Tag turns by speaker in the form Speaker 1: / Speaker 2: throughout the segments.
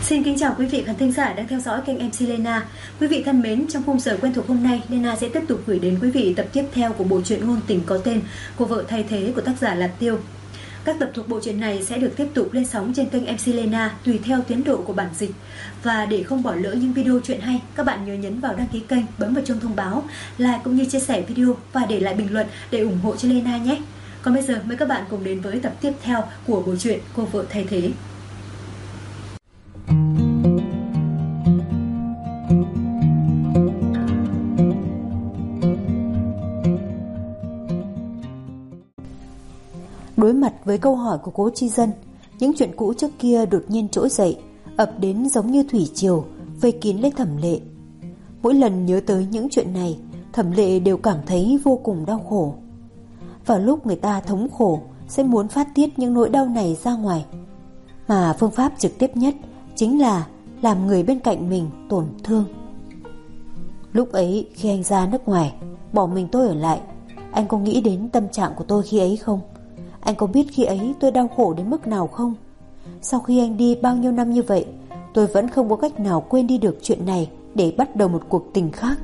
Speaker 1: Xin kính chào quý vị khán thính giả đang theo dõi kênh MC Lena. Quý vị thân mến, trong khung giờ quen thuộc hôm nay, Lena sẽ tiếp tục gửi đến quý vị tập tiếp theo của bộ truyện ngôn tình có tên Cô vợ thay thế của tác giả Lạt Tiêu. Các tập thuộc bộ truyện này sẽ được tiếp tục lên sóng trên kênh MC Lena tùy theo tiến độ của bản dịch. Và để không bỏ lỡ những video truyện hay, các bạn nhớ nhấn vào đăng ký kênh, bấm vào chuông thông báo, like cũng như chia sẻ video và để lại bình luận để ủng hộ cho Lena nhé. Còn bây giờ mời các bạn cùng đến với tập tiếp theo của bộ truyện Cô vợ thay thế.
Speaker 2: Đối mặt với câu hỏi của Cố Chi Dân, những chuyện cũ trước kia đột nhiên trỗi dậy, ập đến giống như thủy triều, vây kín lấy Thẩm Lệ. Mỗi lần nhớ tới những chuyện này, Thẩm Lệ đều cảm thấy vô cùng đau khổ. Vào lúc người ta thống khổ, sẽ muốn phát tiết những nỗi đau này ra ngoài. Mà phương pháp trực tiếp nhất chính là làm người bên cạnh mình tổn thương. Lúc ấy khi anh ra nước ngoài, bỏ mình tôi ở lại, anh có nghĩ đến tâm trạng của tôi khi ấy không? Anh có biết khi ấy tôi đau khổ đến mức nào không? Sau khi anh đi bao nhiêu năm như vậy, tôi vẫn không có cách nào quên đi được chuyện này để bắt đầu một cuộc tình khác.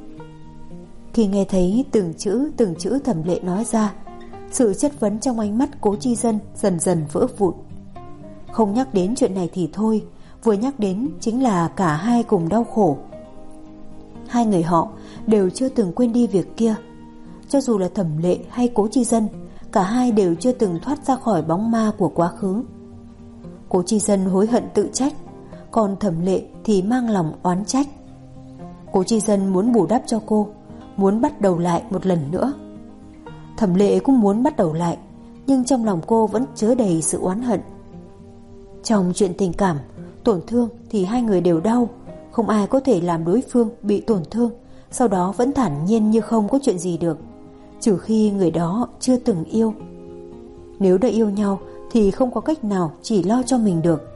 Speaker 2: Khi nghe thấy từng chữ Thẩm Lệ nói ra, sự chất vấn trong ánh mắt Cố Chi Dân dần dần vỡ vụn. Không nhắc đến chuyện này thì thôi, vừa nhắc đến chính là cả hai cùng đau khổ. Hai người họ đều chưa từng quên đi việc kia. Cho dù là Thẩm Lệ hay Cố Chi Dân, cả hai đều chưa từng thoát ra khỏi bóng ma của quá khứ. Cố Chi Dân hối hận tự trách, còn Thẩm Lệ thì mang lòng oán trách. Cố Chi Dân muốn bù đắp cho cô, muốn bắt đầu lại một lần nữa. Thẩm Lệ cũng muốn bắt đầu lại, nhưng trong lòng cô vẫn chứa đầy sự oán hận. Trong chuyện tình cảm, tổn thương thì hai người đều đau, không ai có thể làm đối phương bị tổn thương, sau đó vẫn thản nhiên như không có chuyện gì được, trừ khi người đó chưa từng yêu. Nếu đã yêu nhau thì không có cách nào chỉ lo cho mình được.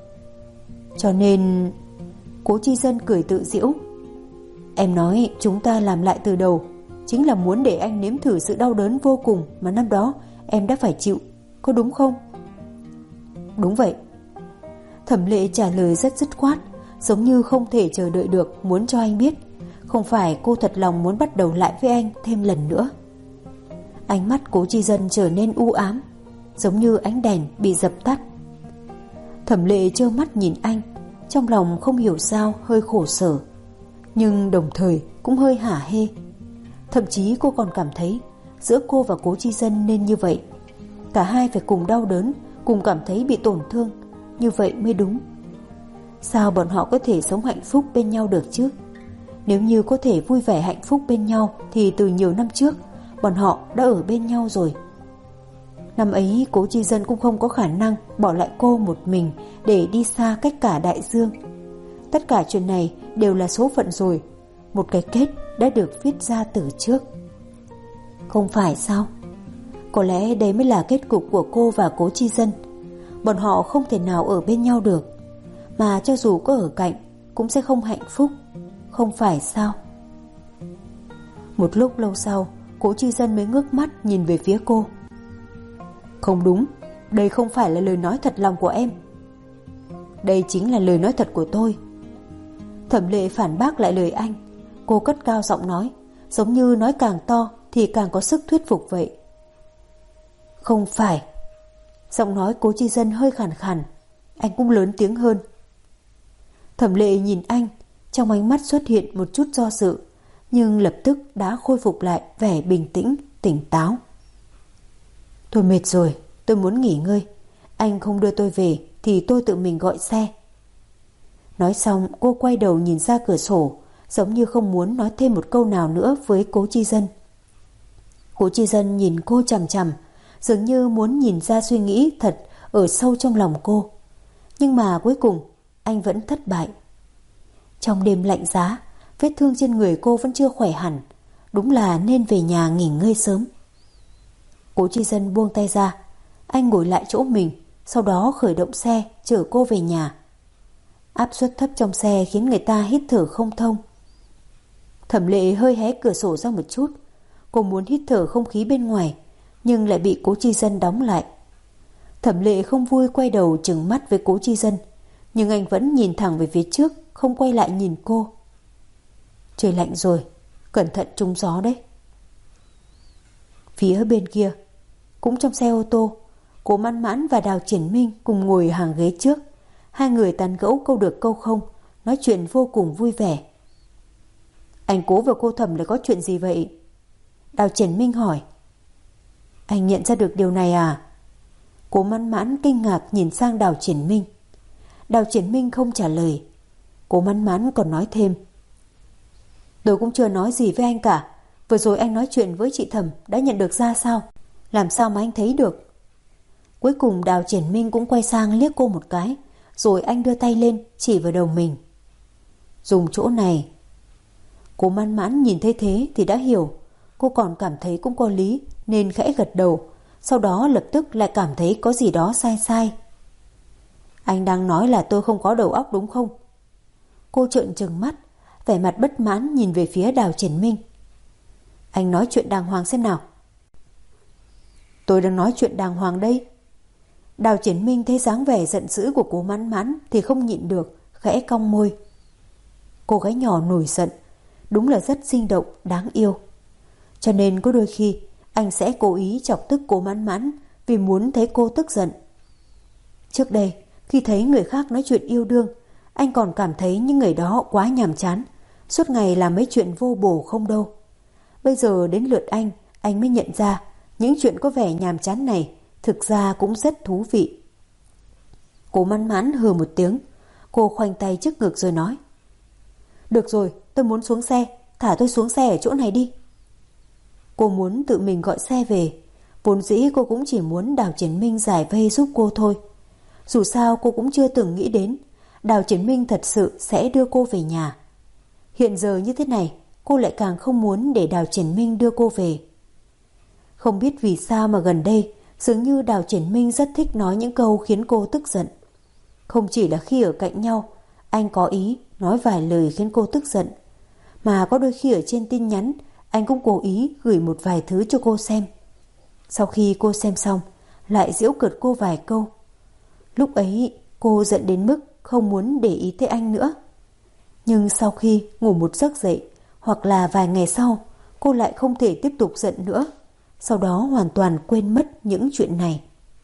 Speaker 2: Cho nên Cố Chi Dân cười tự giễu. Em nói chúng ta làm lại từ đầu, chính là muốn để anh nếm thử sự đau đớn vô cùng mà năm đó em đã phải chịu, có đúng không? Đúng vậy. Thẩm Lệ trả lời rất dứt khoát, giống như không thể chờ đợi được muốn cho anh biết không phải cô thật lòng muốn bắt đầu lại với anh thêm lần nữa. Ánh mắt Cố Chi Dân trở nên u ám, giống như ánh đèn bị dập tắt. Thẩm Lệ trơ mắt nhìn anh, trong lòng không hiểu sao hơi khổ sở, nhưng đồng thời cũng hơi hả hê. Thậm chí cô còn cảm thấy giữa cô và Cố Chi Dân nên như vậy, cả hai phải cùng đau đớn, cùng cảm thấy bị tổn thương, như vậy mới đúng. Sao bọn họ có thể sống hạnh phúc bên nhau được chứ? Nếu như có thể vui vẻ hạnh phúc bên nhau thì từ nhiều năm trước bọn họ đã ở bên nhau rồi. Năm ấy Cố Chi Dân cũng không có khả năng bỏ lại cô một mình để đi xa cách cả đại dương. Tất cả chuyện này đều là số phận rồi, một cái kết đã được viết ra từ trước. Không phải sao? Có lẽ đây mới là kết cục của cô và Cố Chi Dân. Bọn họ không thể nào ở bên nhau được, mà cho dù có ở cạnh cũng sẽ không hạnh phúc, không phải sao? Một lúc lâu sau, Cố Chi Dân mới ngước mắt nhìn về phía cô. Không đúng, đây không phải là lời nói thật lòng của em. Đây chính là lời nói thật của tôi. Thẩm Lệ phản bác lại lời anh. Cô cất cao giọng nói, giống như nói càng to thì càng có sức thuyết phục vậy. Không phải. Giọng nói Cố Chi Dân hơi khàn khàn. Anh cũng lớn tiếng hơn. Thẩm Lệ nhìn anh, trong ánh mắt xuất hiện một chút do dự, nhưng lập tức đã khôi phục lại vẻ bình tĩnh, tỉnh táo. Tôi mệt rồi, tôi muốn nghỉ ngơi. Anh không đưa tôi về thì tôi tự mình gọi xe. Nói xong cô quay đầu nhìn ra cửa sổ, giống như không muốn nói thêm một câu nào nữa với Cố Chi Dân. Cố Chi Dân nhìn cô chằm chằm, dường như muốn nhìn ra suy nghĩ thật ở sâu trong lòng cô. Nhưng mà cuối cùng anh vẫn thất bại. Trong đêm lạnh giá, vết thương trên người cô vẫn chưa khỏe hẳn, đúng là nên về nhà nghỉ ngơi sớm. Cố Chi Dân buông tay ra, anh ngồi lại chỗ mình, sau đó khởi động xe chở cô về nhà. Áp suất thấp trong xe khiến người ta hít thở không thông. Thẩm Lệ hơi hé cửa sổ ra một chút, cô muốn hít thở không khí bên ngoài, nhưng lại bị Cố Chi Dân đóng lại. Thẩm Lệ không vui quay đầu trừng mắt với Cố Chi Dân, Nhưng anh vẫn nhìn thẳng về phía trước, không quay lại nhìn cô. Trời lạnh rồi, cẩn thận trúng gió đấy. Phía bên kia, cũng trong xe ô tô, Cố Mãn Mãn và Đào Triển Minh cùng ngồi hàng ghế trước. Hai người tán gẫu câu được câu không, nói chuyện vô cùng vui vẻ. Anh Cố và cô Thẩm lại có chuyện gì vậy? Đào Triển Minh hỏi. Anh nhận ra được điều này à? Cố Mãn Mãn kinh ngạc nhìn sang Đào Triển Minh. Đào Triển Minh không trả lời. Cố Mãn Mãn còn nói thêm. Tôi cũng chưa nói gì với anh cả. Vừa rồi anh nói chuyện với chị Thẩm đã nhận được ra sao? Làm sao mà anh thấy được? Cuối cùng Đào Triển Minh cũng quay sang liếc cô một cái, rồi anh đưa tay lên chỉ vào đầu mình. Dùng chỗ này. Cố Mãn Mãn nhìn thấy thế thì đã hiểu. Cô còn cảm thấy cũng có lý nên khẽ gật đầu. Sau đó lập tức lại cảm thấy có gì đó sai sai. Anh đang nói là tôi không có đầu óc đúng không? Cô trợn trừng mắt, vẻ mặt bất mãn nhìn về phía Đào Triển Minh. Anh nói chuyện đàng hoàng xem nào. Tôi đang nói chuyện đàng hoàng đây. Đào Triển Minh thấy dáng vẻ giận dữ của Cố Mãn Mãn thì không nhịn được, khẽ cong môi. Cô gái nhỏ nổi giận, đúng là rất sinh động, đáng yêu. Cho nên có đôi khi anh sẽ cố ý chọc tức Cố Mãn Mãn vì muốn thấy cô tức giận. Trước đây, khi thấy người khác nói chuyện yêu đương, anh còn cảm thấy những người đó quá nhàm chán, suốt ngày làm mấy chuyện vô bổ không đâu. Bây giờ đến lượt anh mới nhận ra những chuyện có vẻ nhàm chán này thực ra cũng rất thú vị. Cố Mãn Mãn hừ một tiếng, cô khoanh tay trước ngực rồi nói. Được rồi, tôi muốn xuống xe, thả tôi xuống xe ở chỗ này đi. Cô muốn tự mình gọi xe về. Vốn dĩ cô cũng chỉ muốn Đào Triển Minh giải vây giúp cô thôi. Dù sao cô cũng chưa từng nghĩ đến Đào Triển Minh thật sự sẽ đưa cô về nhà. Hiện giờ như thế này, cô lại càng không muốn để Đào Triển Minh đưa cô về. Không biết vì sao mà gần đây dường như Đào Triển Minh rất thích nói những câu khiến cô tức giận. Không chỉ là khi ở cạnh nhau, anh có ý nói vài lời khiến cô tức giận, mà có đôi khi ở trên tin nhắn anh cũng cố ý gửi một vài thứ cho cô xem. Sau khi cô xem xong, lại giễu cợt cô vài câu. Lúc ấy cô giận đến mức không muốn để ý tới anh nữa. Nhưng sau khi ngủ một giấc dậy, hoặc là vài ngày sau, cô lại không thể tiếp tục giận nữa. Sau đó hoàn toàn quên mất những chuyện này.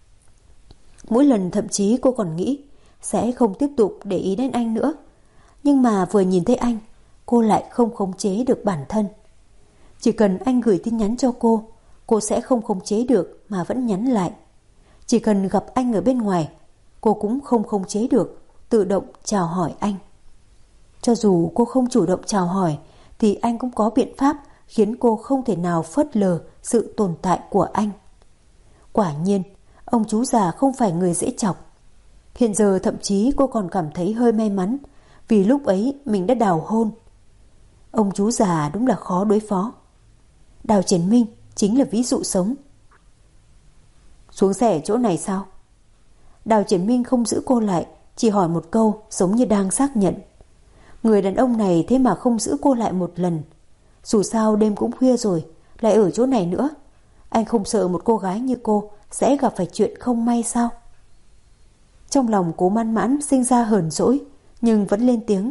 Speaker 2: Mỗi lần thậm chí cô còn nghĩ sẽ không tiếp tục để ý đến anh nữa. Nhưng mà vừa nhìn thấy anh, cô lại không khống chế được bản thân. Chỉ cần anh gửi tin nhắn cho cô sẽ không khống chế được mà vẫn nhắn lại. Chỉ cần gặp anh ở bên ngoài, cô cũng không khống chế được, tự động chào hỏi anh. Cho dù cô không chủ động chào hỏi, thì anh cũng có biện pháp khiến cô không thể nào phớt lờ sự tồn tại của anh. Quả nhiên, ông chú già không phải người dễ chọc. Hiện giờ thậm chí cô còn cảm thấy hơi may mắn, vì lúc ấy mình đã đào hôn. Ông chú già đúng là khó đối phó. Đào Triển Minh chính là ví dụ sống. Xuống xe ở chỗ này sao? Đào Triển Minh không giữ cô lại, chỉ hỏi một câu giống như đang xác nhận. Người đàn ông này thế mà không giữ cô lại một lần. Dù sao đêm cũng khuya rồi, lại ở chỗ này nữa. Anh không sợ một cô gái như cô sẽ gặp phải chuyện không may sao? Trong lòng Cố Mãn Mãn sinh ra hờn dỗi, nhưng vẫn lên tiếng.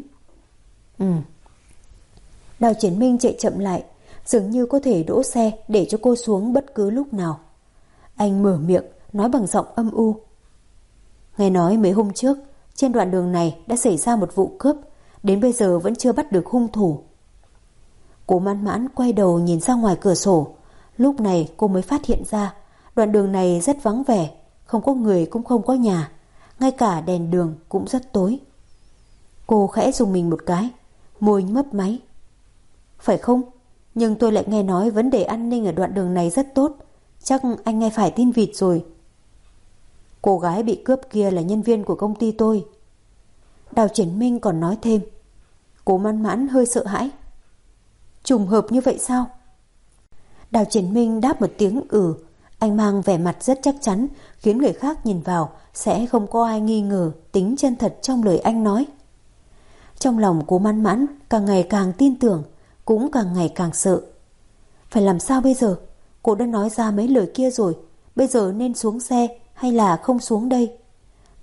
Speaker 2: Đào Triển Minh chạy chậm lại, dường như có thể đỗ xe để cho cô xuống bất cứ lúc nào. Anh mở miệng, nói bằng giọng âm u. Nghe nói mấy hôm trước, trên đoạn đường này đã xảy ra một vụ cướp, đến bây giờ vẫn chưa bắt được hung thủ. Cố Mãn Mãn quay đầu nhìn ra ngoài cửa sổ. Lúc này cô mới phát hiện ra đoạn đường này rất vắng vẻ, không có người cũng không có nhà, ngay cả đèn đường cũng rất tối. Cô khẽ rùng mình một cái, môi mấp máy. Phải không? Nhưng tôi lại nghe nói vấn đề an ninh ở đoạn đường này rất tốt. Chắc anh nghe phải tin vịt rồi. Cô gái bị cướp kia là nhân viên của công ty tôi. Đào Triển Minh còn nói thêm. Cố Mãn Mãn hơi sợ hãi. Trùng hợp như vậy sao? Đào Triển Minh đáp một tiếng Anh mang vẻ mặt rất chắc chắn, khiến người khác nhìn vào sẽ không có ai nghi ngờ tính chân thật trong lời anh nói. Trong lòng Cố Mãn Mãn càng ngày càng tin tưởng, cũng càng ngày càng sợ. Phải làm sao bây giờ? Cô đã nói ra mấy lời kia rồi, bây giờ nên xuống xe hay là không xuống đây?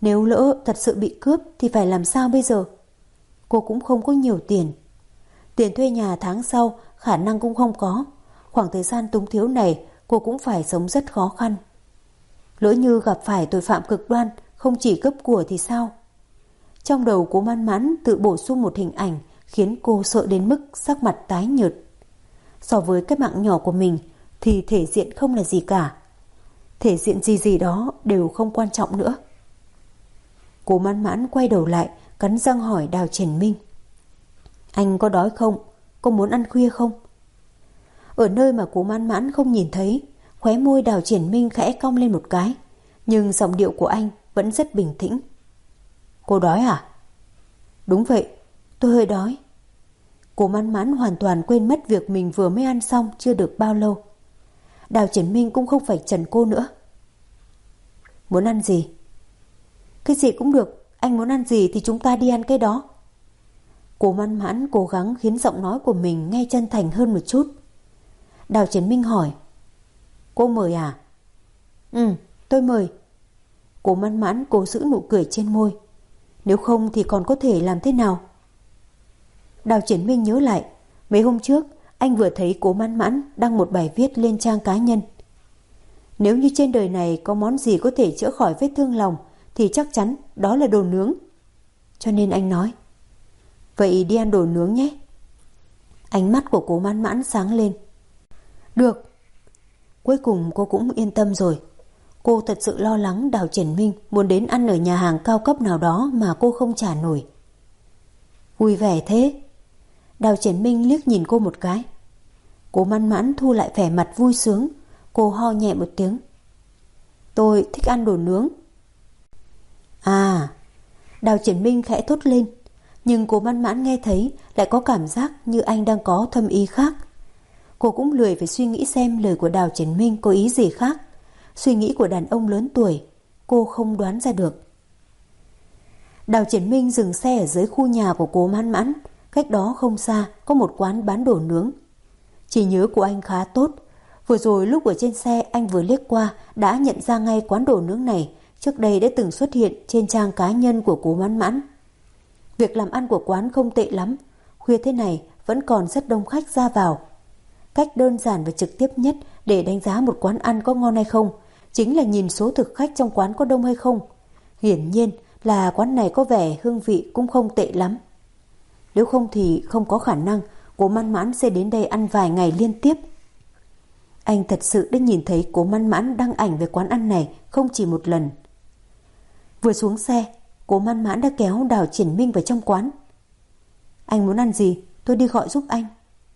Speaker 2: Nếu lỡ thật sự bị cướp thì phải làm sao bây giờ? Cô cũng không có nhiều tiền. Tiền thuê nhà tháng sau khả năng cũng không có. Khoảng thời gian túng thiếu này cô cũng phải sống rất khó khăn. Lỡ như gặp phải tội phạm cực đoan không chỉ cướp của thì sao? Trong đầu Cố Man Mãn tự bổ sung một hình ảnh khiến cô sợ đến mức sắc mặt tái nhợt. So với cái mạng nhỏ của mình thì thể diện không là gì cả. Thể diện gì đó đều không quan trọng nữa. Cố Man Mãn quay đầu lại, cắn răng hỏi Đào Triển Minh. Anh có đói không? Có muốn ăn khuya không? Ở nơi mà Cố Man Mãn không nhìn thấy, khóe môi Đào Triển Minh khẽ cong lên một cái, nhưng giọng điệu của anh vẫn rất bình tĩnh. Cô đói à? Đúng vậy, tôi hơi đói. Cố Man Mãn hoàn toàn quên mất việc mình vừa mới ăn xong chưa được bao lâu. Đào Triển Minh cũng không phải trần cô nữa. Muốn ăn gì? Cái gì cũng được, anh muốn ăn gì thì chúng ta đi ăn cái đó. Cố Man Mãn cố gắng khiến giọng nói của mình nghe chân thành hơn một chút. Đào Triển Minh hỏi. Cô mời à? Tôi mời. Cố Man Mãn cố giữ nụ cười trên môi. Nếu không thì còn có thể làm thế nào? Đào Triển Minh nhớ lại, mấy hôm trước anh vừa thấy Cố Man Mãn đăng một bài viết lên trang cá nhân. Nếu như trên đời này có món gì có thể chữa khỏi vết thương lòng thì chắc chắn đó là đồ nướng. Cho nên anh nói, vậy đi ăn đồ nướng nhé. Ánh mắt của Cố Man Mãn sáng lên. Được. Cuối cùng cô cũng yên tâm rồi. Cô thật sự lo lắng Đào Triển Minh muốn đến ăn ở nhà hàng cao cấp nào đó mà cô không trả nổi. Vui vẻ thế. Đào Triển Minh liếc nhìn cô một cái. Cố Man Mãn thu lại vẻ mặt vui sướng. Cô ho nhẹ một tiếng. Tôi thích ăn đồ nướng. À. Đào Triển Minh khẽ thốt lên. Nhưng Cố Man Mãn nghe thấy lại có cảm giác như anh đang có thâm ý khác. Cô cũng lười phải suy nghĩ xem lời của Đào Triển Minh có ý gì khác. Suy nghĩ của đàn ông lớn tuổi cô không đoán ra được. Đào Triển Minh dừng xe ở dưới khu nhà của Cố Man Mãn. Cách đó không xa có một quán bán đồ nướng. Trí nhớ của anh khá tốt. Vừa rồi lúc ở trên xe anh vừa liếc qua đã nhận ra ngay quán đồ nướng này trước đây đã từng xuất hiện trên trang cá nhân của Cố Man Mãn. Việc làm ăn của quán không tệ lắm. Khuya thế này vẫn còn rất đông khách ra vào. Cách đơn giản và trực tiếp nhất để đánh giá một quán ăn có ngon hay không chính là nhìn số thực khách trong quán có đông hay không. Hiển nhiên là quán này có vẻ hương vị cũng không tệ lắm. Nếu không thì không có khả năng Cố Man Mãn sẽ đến đây ăn vài ngày liên tiếp. Anh thật sự đã nhìn thấy Cố Man Mãn đăng ảnh về quán ăn này không chỉ một lần. Vừa xuống xe, Cố Man Mãn đã kéo Đào Triển Minh vào trong quán. Anh muốn ăn gì, tôi đi gọi giúp anh.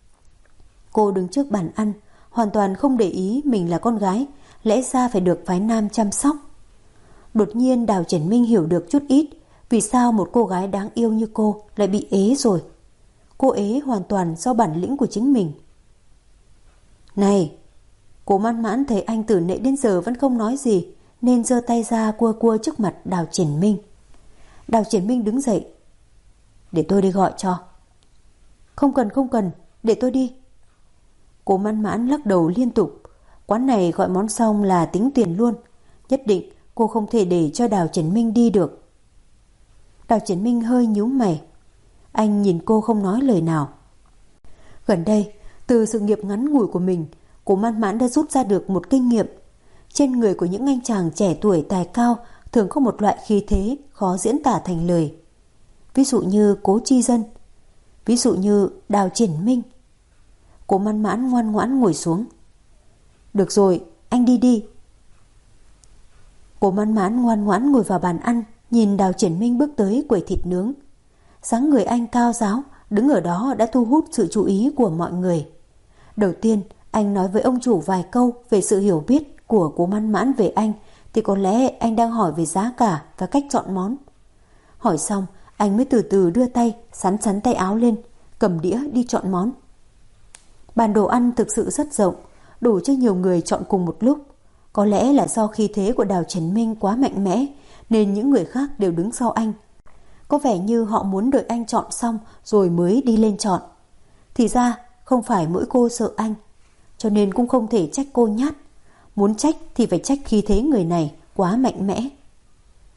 Speaker 2: Cô đứng trước bàn ăn, hoàn toàn không để ý mình là con gái, lẽ ra phải được phái nam chăm sóc. Đột nhiên Đào Triển Minh hiểu được chút ít vì sao một cô gái đáng yêu như cô lại bị ế rồi. Cô ế hoàn toàn do bản lĩnh của chính mình. Này! Cố Man Mãn thấy anh từ nãy đến giờ vẫn không nói gì nên giơ tay ra cua cua trước mặt Đào Triển Minh. Đào Triển Minh đứng dậy. Để tôi đi gọi cho. Không cần, để tôi đi. Cố Man Mãn lắc đầu liên tục. Quán này gọi món xong là tính tiền luôn. Nhất định cô không thể để cho Đào Triển Minh đi được. Đào Triển Minh hơi nhíu mày. Anh nhìn cô không nói lời nào. Gần đây, từ sự nghiệp ngắn ngủi của mình, Cố Man Mãn đã rút ra được một kinh nghiệm. Trên người của những anh chàng trẻ tuổi tài cao thường có một loại khí thế khó diễn tả thành lời. Ví dụ như Cố Chi Dân, ví dụ như Đào Triển Minh. Cố Man Mãn ngoan ngoãn ngồi xuống. Được rồi, anh đi đi. Cố Man Mãn ngoan ngoãn ngồi vào bàn ăn, nhìn Đào Triển Minh bước tới quầy thịt nướng. Dáng người anh cao ráo, đứng ở đó đã thu hút sự chú ý của mọi người. Đầu tiên, anh nói với ông chủ vài câu về sự hiểu biết của Cố Man Mãn về anh, thì có lẽ anh đang hỏi về giá cả và cách chọn món. Hỏi xong, anh mới từ từ đưa tay, sắn tay áo lên, cầm đĩa đi chọn món. Bàn đồ ăn thực sự rất rộng, đủ cho nhiều người chọn cùng một lúc. Có lẽ là do khí thế của Đào Triển Minh quá mạnh mẽ, nên những người khác đều đứng sau anh. Có vẻ như họ muốn đợi anh chọn xong rồi mới đi lên chọn. Thì ra không phải mỗi cô sợ anh, cho nên cũng không thể trách cô nhát. Muốn trách thì phải trách khí thế người này quá mạnh mẽ.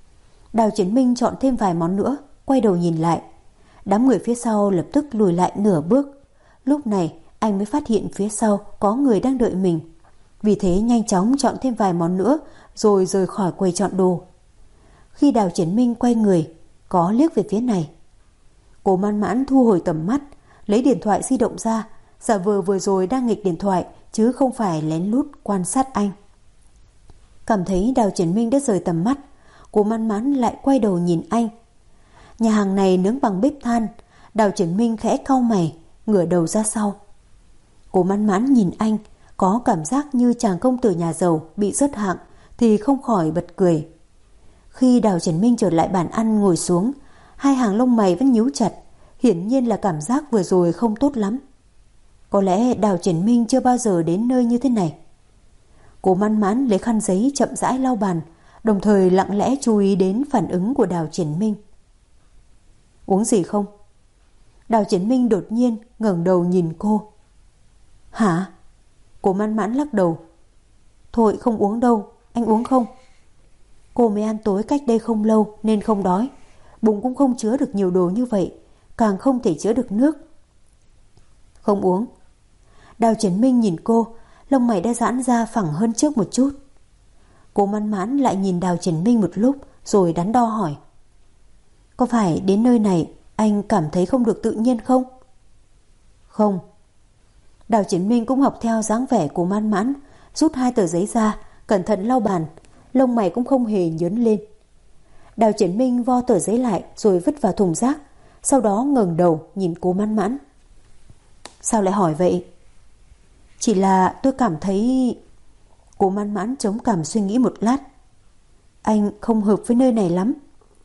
Speaker 2: Đào Triển Minh chọn thêm vài món nữa, quay đầu nhìn lại. Đám người phía sau lập tức lùi lại nửa bước. Lúc này anh mới phát hiện phía sau có người đang đợi mình. Vì thế nhanh chóng chọn thêm vài món nữa rồi rời khỏi quầy chọn đồ. Khi Đào Triển Minh quay người, có liếc về phía này. Cố Man Mãn thu hồi tầm mắt, lấy điện thoại di động ra, giả vờ vừa rồi đang nghịch điện thoại chứ không phải lén lút quan sát anh. Cảm thấy Đào Triển Minh đã rời tầm mắt, Cố Man Mãn lại quay đầu nhìn anh. Nhà hàng này nướng bằng bếp than. Đào Triển Minh khẽ cau mày, ngửa đầu ra sau. Cố Man Mãn nhìn anh, có cảm giác như chàng công tử nhà giàu bị rớt hạng thì không khỏi bật cười. Khi Đào Triển Minh trở lại bàn ăn ngồi xuống, hai hàng lông mày vẫn nhíu chặt, hiển nhiên là cảm giác vừa rồi không tốt lắm. Có lẽ Đào Triển Minh chưa bao giờ đến nơi như thế này. Cố Man Mãn lấy khăn giấy chậm rãi lau bàn, đồng thời lặng lẽ chú ý đến phản ứng của Đào Triển Minh. Uống gì không? Đào Triển Minh đột nhiên ngẩng đầu nhìn cô. Hả? Cố Man Mãn lắc đầu. Thôi không uống đâu, anh uống không? Cô mới ăn tối cách đây không lâu nên không đói. Bụng cũng không chứa được nhiều đồ như vậy, càng không thể chứa được nước. Không uống. Đào Triển Minh nhìn cô, lông mày đã giãn ra phẳng hơn trước một chút. Cố Man Mãn lại nhìn Đào Triển Minh một lúc rồi đắn đo hỏi. Có phải đến nơi này anh cảm thấy không được tự nhiên không? Không. Đào Triển Minh cũng học theo dáng vẻ của Man Mãn, rút 2 tờ giấy ra, cẩn thận lau bàn, lông mày cũng không hề nhớn lên. Đào Triển Minh vo tờ giấy lại rồi vứt vào thùng rác, sau đó ngẩng đầu nhìn Cố Man Mãn. Sao lại hỏi vậy? Chỉ là tôi cảm thấy... Cố Man Mãn chống cằm suy nghĩ một lát. Anh không hợp với nơi này lắm.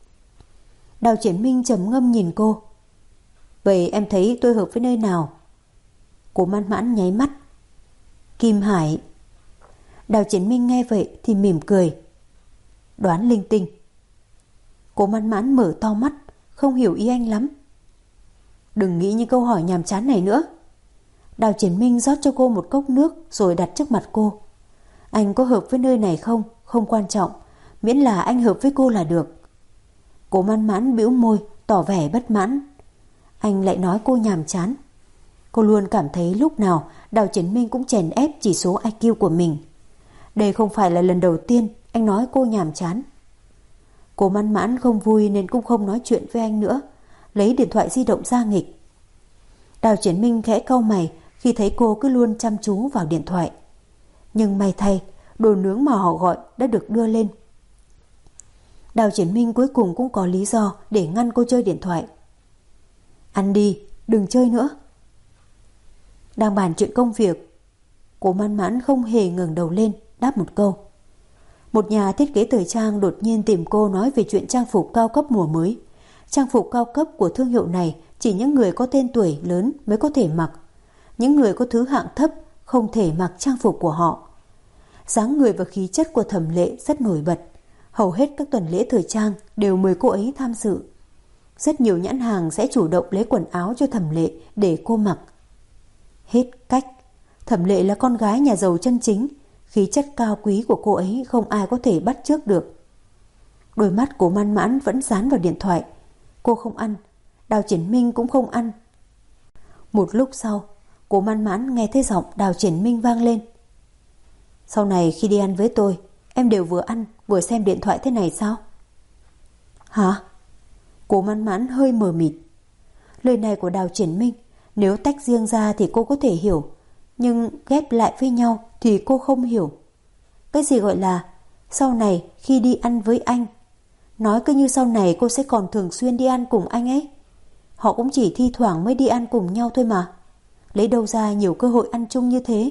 Speaker 2: Đào Triển Minh trầm ngâm nhìn cô. Vậy em thấy tôi hợp với nơi nào? Cố Man Mãn nháy mắt. Kim Hải. Đào Triển Minh nghe vậy thì mỉm cười. Đoán linh tinh. Cố Man Mãn mở to mắt, không hiểu ý anh lắm. Đừng nghĩ những câu hỏi nhàm chán này nữa. Đào Triển Minh rót cho cô một cốc nước rồi đặt trước mặt cô. Anh có hợp với nơi này không? Không quan trọng, miễn là anh hợp với cô là được. Cố Man Mãn bĩu môi, tỏ vẻ bất mãn. Anh lại nói cô nhàm chán. Cô luôn cảm thấy lúc nào Đào Triển Minh cũng chèn ép chỉ số IQ của mình. Đây không phải là lần đầu tiên anh nói cô nhàm chán. Cố Man Mãn không vui nên cũng không nói chuyện với anh nữa, lấy điện thoại di động ra nghịch. Đào Triển Minh khẽ cau mày khi thấy cô cứ luôn chăm chú vào điện thoại. Nhưng may thay, đồ nướng mà họ gọi đã được đưa lên. Đào Triển Minh cuối cùng cũng có lý do để ngăn cô chơi điện thoại. Ăn đi, đừng chơi nữa. Đang bàn chuyện công việc. Cố Man Mãn không hề ngẩng đầu lên, đáp một câu. Một nhà thiết kế thời trang đột nhiên tìm cô nói về chuyện trang phục cao cấp mùa mới. Trang phục cao cấp của thương hiệu này chỉ những người có tên tuổi lớn mới có thể mặc. Những người có thứ hạng thấp không thể mặc trang phục của họ. Dáng người và khí chất của Thẩm Lệ rất nổi bật. Hầu hết các tuần lễ thời trang đều mời cô ấy tham dự. Rất nhiều nhãn hàng sẽ chủ động lấy quần áo cho Thẩm Lệ để cô mặc. Hết cách. Thẩm Lệ là con gái nhà giàu chân chính. Khí chất cao quý của cô ấy không ai có thể bắt chước được. Đôi mắt của Man Mãn vẫn dán vào điện thoại. Cô không ăn, Đào Triển Minh cũng không ăn. Một lúc sau, cô Man Mãn nghe thấy giọng Đào Triển Minh vang lên. Sau này khi đi ăn với tôi, em đều vừa ăn vừa xem điện thoại thế này sao? Hả? Cô Man Mãn hơi mờ mịt. Lời này của Đào Triển Minh, nếu tách riêng ra thì cô có thể hiểu, nhưng ghép lại với nhau thì cô không hiểu. Cái gì gọi là sau này khi đi ăn với anh? Nói cứ như sau này cô sẽ còn thường xuyên đi ăn cùng anh ấy. Họ cũng chỉ thi thoảng mới đi ăn cùng nhau thôi mà. Lấy đâu ra nhiều cơ hội ăn chung như thế?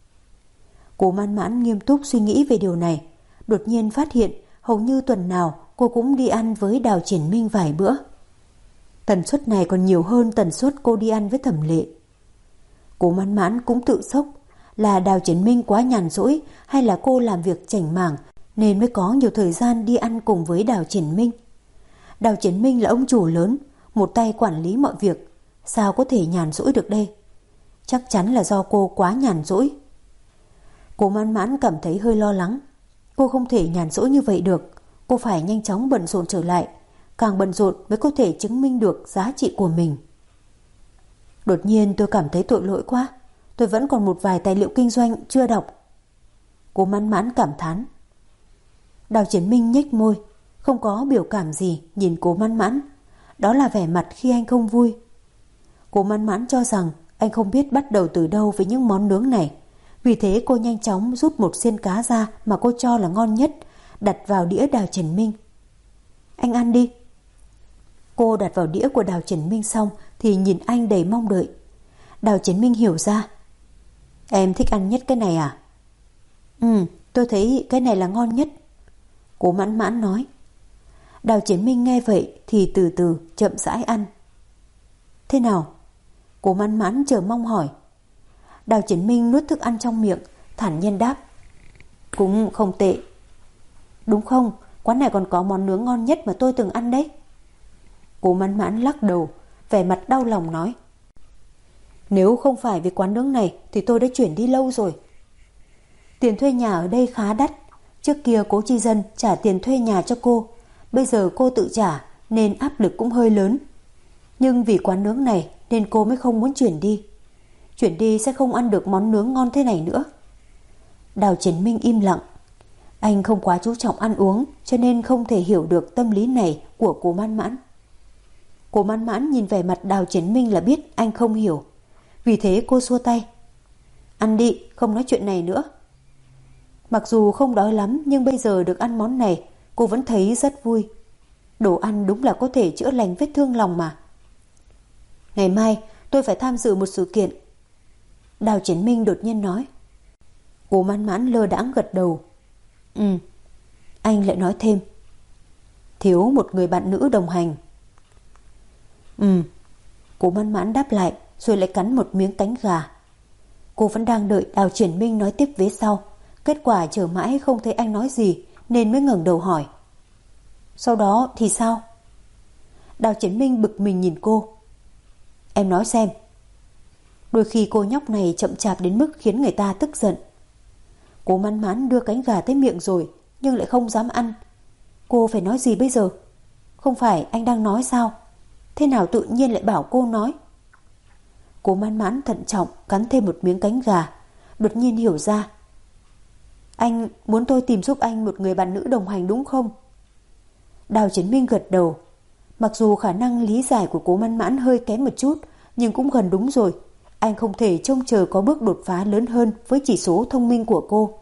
Speaker 2: Cô Man Mãn nghiêm túc suy nghĩ về điều này. Đột nhiên phát hiện hầu như tuần nào cô cũng đi ăn với Đào Triển Minh vài bữa. Tần suất này còn nhiều hơn tần suất cô đi ăn với Thẩm Lệ. Cô Man Mãn cũng tự sốc. Là Đào Triển Minh quá nhàn rỗi hay là cô làm việc chảnh mảng nên mới có nhiều thời gian đi ăn cùng với Đào Triển Minh? Đào Triển Minh là ông chủ lớn, một tay quản lý mọi việc, sao có thể nhàn rỗi được đây? Chắc chắn là do cô quá nhàn rỗi. Cô Man Mãn cảm thấy hơi lo lắng. Cô không thể nhàn rỗi như vậy được. Cô phải nhanh chóng bận rộn trở lại, càng bận rộn mới có thể chứng minh được giá trị của mình. Đột nhiên tôi cảm thấy tội lỗi quá, tôi vẫn còn một vài tài liệu kinh doanh chưa đọc. Cô Mãn Mãn cảm thán. Đào Triển Minh nhếch môi, không có biểu cảm gì nhìn cô Mãn Mãn. Đó là vẻ mặt khi anh không vui. Cô Mãn Mãn cho rằng anh không biết bắt đầu từ đâu với những món nướng này. Vì thế cô nhanh chóng rút một xiên cá ra mà cô cho là ngon nhất, đặt vào đĩa Đào Triển Minh. Anh ăn đi. Cô đặt vào đĩa của Đào Triển Minh xong thì nhìn anh đầy mong đợi. Đào Triển Minh hiểu ra. Em thích ăn nhất cái này à? Tôi thấy cái này là ngon nhất. Cô Mãn Mãn nói. Đào Triển Minh nghe vậy thì từ từ chậm rãi ăn. Thế nào? Cô Mãn Mãn chờ mong hỏi. Đào Triển Minh nuốt thức ăn trong miệng, thản nhiên đáp. Cũng không tệ. Đúng không? Quán này còn có món nướng ngon nhất mà tôi từng ăn đấy. Cô Mãn Mãn lắc đầu, vẻ mặt đau lòng nói. Nếu không phải vì quán nướng này thì tôi đã chuyển đi lâu rồi. Tiền thuê nhà ở đây khá đắt. Trước kia Cố Chi Dân trả tiền thuê nhà cho cô, bây giờ cô tự trả nên áp lực cũng hơi lớn. Nhưng vì quán nướng này nên cô mới không muốn chuyển đi. Chuyển đi sẽ không ăn được món nướng ngon thế này nữa. Đào Triển Minh im lặng. Anh không quá chú trọng ăn uống cho nên không thể hiểu được tâm lý này của cô Mãn Mãn. Cô Mãn Mãn nhìn vẻ mặt Đào Triển Minh là biết anh không hiểu. Vì thế cô xua tay. Ăn đi, không nói chuyện này nữa. Mặc dù không đói lắm nhưng bây giờ được ăn món này cô vẫn thấy rất vui. Đồ ăn đúng là có thể chữa lành vết thương lòng mà. Ngày mai tôi phải tham dự một sự kiện. Đào Triển Minh đột nhiên nói. Cô Mãn Mãn lơ đãng gật đầu. Anh lại nói thêm. Thiếu một người bạn nữ đồng hành. Cô Mãn Mãn đáp lại rồi lại cắn một miếng cánh gà. Cô vẫn đang đợi Đào Triển Minh nói tiếp vế sau. Kết quả chờ mãi không thấy anh nói gì nên mới ngẩng đầu hỏi. Sau đó thì sao? Đào Triển Minh bực mình nhìn cô. Em nói xem. Đôi khi cô nhóc này chậm chạp đến mức khiến người ta tức giận. Cô Mãn Mãn đưa cánh gà tới miệng rồi nhưng lại không dám ăn. Cô phải nói gì bây giờ? Không phải anh đang nói sao? Thế nào tự nhiên lại bảo cô nói? Cô Mãn Mãn thận trọng cắn thêm một miếng cánh gà, đột nhiên hiểu ra. Anh muốn tôi tìm giúp anh một người bạn nữ đồng hành đúng không? Đào Triển Minh gật đầu. Mặc dù khả năng lý giải của cô Mãn Mãn hơi kém một chút nhưng cũng gần đúng rồi. Anh không thể trông chờ có bước đột phá lớn hơn với chỉ số thông minh của cô.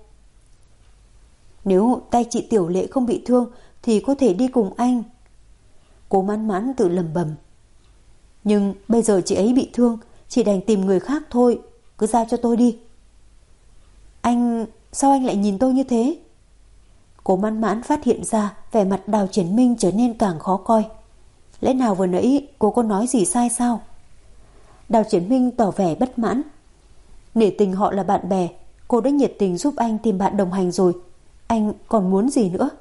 Speaker 2: Nếu tay chị Tiểu Lệ không bị thương thì có thể đi cùng anh. Cô Mãn Mãn tự lẩm bẩm. Nhưng bây giờ chị ấy bị thương, chỉ đành tìm người khác thôi. Cứ giao cho tôi đi. Sao anh lại nhìn tôi như thế? Cô Mãn Mãn phát hiện ra vẻ mặt Đào Triển Minh trở nên càng khó coi. Lẽ nào vừa nãy cô có nói gì sai sao? Đào Triển Minh tỏ vẻ bất mãn. Nể tình họ là bạn bè, cô đã nhiệt tình giúp anh tìm bạn đồng hành rồi. Anh còn muốn gì nữa?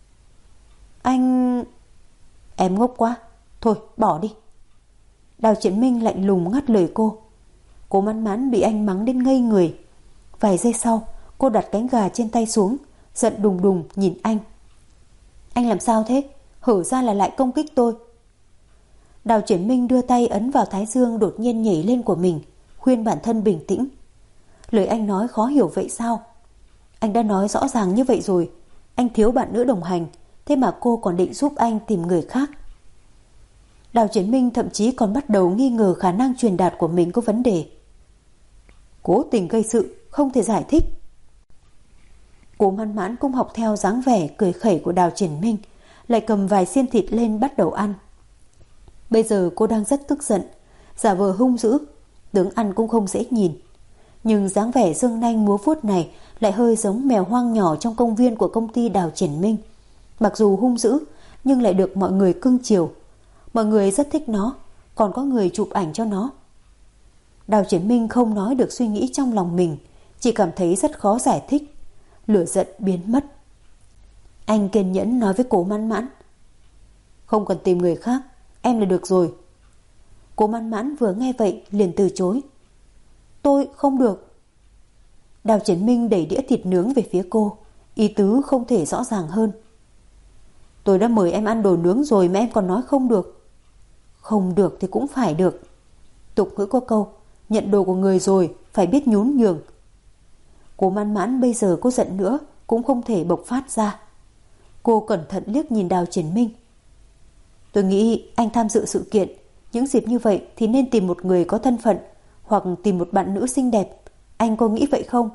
Speaker 2: Em ngốc quá. Thôi bỏ đi. Đào Triển Minh lạnh lùng ngắt lời cô. Cô Mãn Mãn bị anh mắng đến ngây người. Vài giây sau cô đặt cánh gà trên tay xuống, giận đùng đùng nhìn anh. Anh làm sao thế? Hở ra là lại công kích tôi. Đào Triển Minh đưa tay ấn vào thái dương đột nhiên nhảy lên của mình, khuyên bản thân bình tĩnh. Lời anh nói khó hiểu vậy sao? Anh đã nói rõ ràng như vậy rồi. Anh thiếu bạn nữ đồng hành, thế mà cô còn định giúp anh tìm người khác. Đào Triển Minh thậm chí còn bắt đầu nghi ngờ khả năng truyền đạt của mình có vấn đề. Cố tình gây sự, không thể giải thích. Cô Mãn Mãn cũng học theo dáng vẻ cười khẩy của Đào Triển Minh, lại cầm vài xiên thịt lên bắt đầu ăn. Bây giờ cô đang rất tức giận, giả vờ hung dữ, tướng ăn cũng không dễ nhìn. Nhưng dáng vẻ dương nanh múa vuốt này lại hơi giống mèo hoang nhỏ trong công viên của công ty Đào Triển Minh. Mặc dù hung dữ nhưng lại được mọi người cưng chiều. Mọi người rất thích nó, còn có người chụp ảnh cho nó. Đào Triển Minh không nói được suy nghĩ trong lòng mình, chỉ cảm thấy rất khó giải thích. Lửa giận biến mất. Anh kiên nhẫn nói với Cố Mãn Mãn. Không cần tìm người khác, em là được rồi. Cố Mãn Mãn vừa nghe vậy liền từ chối. Tôi không được. Đào Triển Minh đẩy đĩa thịt nướng về phía cô, ý tứ không thể rõ ràng hơn. Tôi đã mời em ăn đồ nướng rồi mà em còn nói không được. Không được thì cũng phải được. Tục ngữ có câu, nhận đồ của người rồi phải biết nhún nhường. Cố Mãn Mãn bây giờ có giận nữa cũng không thể bộc phát ra. Cô cẩn thận liếc nhìn Đào Triển Minh. Tôi nghĩ anh tham dự sự kiện, những dịp như vậy thì nên tìm một người có thân phận, hoặc tìm một bạn nữ xinh đẹp. Anh có nghĩ vậy không?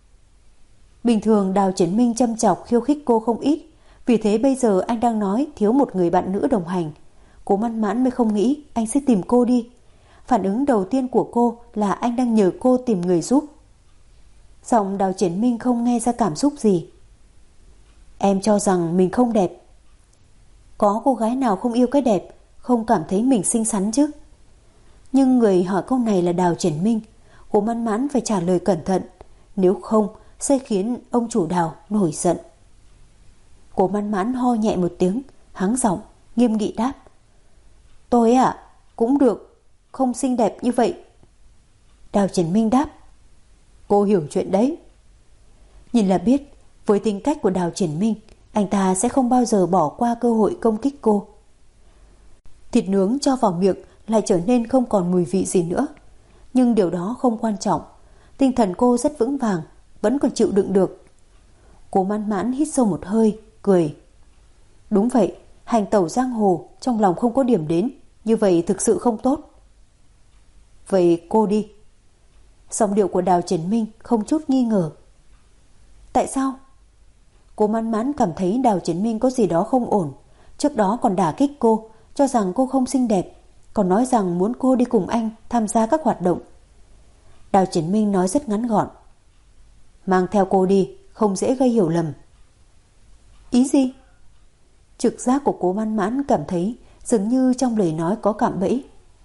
Speaker 2: Bình thường Đào Triển Minh châm chọc khiêu khích cô không ít, vì thế bây giờ anh đang nói thiếu một người bạn nữ đồng hành. Cố Mãn Mãn mới không nghĩ anh sẽ tìm cô đi. Phản ứng đầu tiên của cô là anh đang nhờ cô tìm người giúp. Giọng Đào Triển Minh không nghe ra cảm xúc gì. Em cho rằng mình không đẹp. Có cô gái nào không yêu cái đẹp, không cảm thấy mình xinh xắn chứ? Nhưng người hỏi câu này là Đào Triển Minh. Cố Mãn Mãn phải trả lời cẩn thận, nếu không sẽ khiến ông chủ Đào nổi giận. Cố Mãn Mãn ho nhẹ một tiếng, hắng giọng, nghiêm nghị đáp. Tôi cũng được, không xinh đẹp như vậy. Đào Triển Minh đáp. Cô hiểu chuyện đấy. Nhìn là biết, với tính cách của Đào Triển Minh, anh ta sẽ không bao giờ bỏ qua cơ hội công kích cô. Thịt nướng cho vào miệng lại trở nên không còn mùi vị gì nữa. Nhưng điều đó không quan trọng. Tinh thần cô rất vững vàng, vẫn còn chịu đựng được. Cố Mãn Mãn hít sâu một hơi, cười. Đúng vậy, hành tẩu giang hồ, trong lòng không có điểm đến, như vậy thực sự không tốt. Vậy cô đi. Giọng điệu của Đào Triển Minh không chút nghi ngờ. Tại sao? Cố Mãn Mãn cảm thấy Đào Triển Minh có gì đó không ổn. Trước đó còn đả kích cô, cho rằng cô không xinh đẹp, còn nói rằng muốn cô đi cùng anh tham gia các hoạt động. Đào Triển Minh nói rất ngắn gọn. Mang theo cô đi, không dễ gây hiểu lầm. Ý gì? Trực giác của Cố Mãn Mãn cảm thấy dường như trong lời nói có cạm bẫy.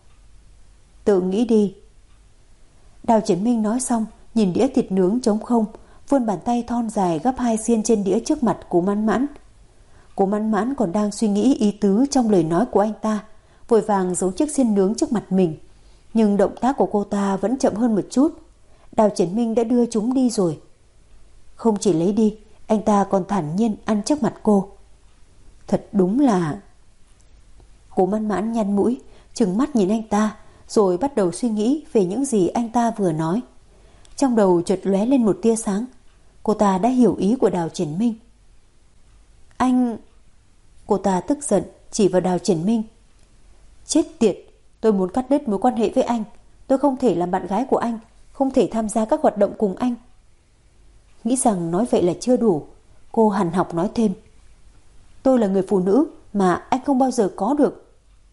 Speaker 2: Tự nghĩ đi. Đào Triển Minh nói xong, nhìn đĩa thịt nướng trống không, vươn bàn tay thon dài gắp 2 xiên trên đĩa trước mặt Cố Mãn Mãn. Cố Mãn Mãn còn đang suy nghĩ ý tứ trong lời nói của anh ta, vội vàng giấu chiếc xiên nướng trước mặt mình. Nhưng động tác của cô ta vẫn chậm hơn một chút. Đào Triển Minh đã đưa chúng đi rồi. Không chỉ lấy đi, anh ta còn thản nhiên ăn trước mặt cô. Thật đúng là... Cố Mãn Mãn nhăn mũi, trừng mắt nhìn anh ta, rồi bắt đầu suy nghĩ về những gì anh ta vừa nói. Trong đầu chợt lóe lên một tia sáng. Cô ta đã hiểu ý của Đào Triển Minh. Anh... Cô ta tức giận chỉ vào Đào Triển Minh. Chết tiệt, tôi muốn cắt đứt mối quan hệ với anh. Tôi không thể làm bạn gái của anh, không thể tham gia các hoạt động cùng anh. Nghĩ rằng nói vậy là chưa đủ, cô hằn học nói thêm. Tôi là người phụ nữ mà anh không bao giờ có được.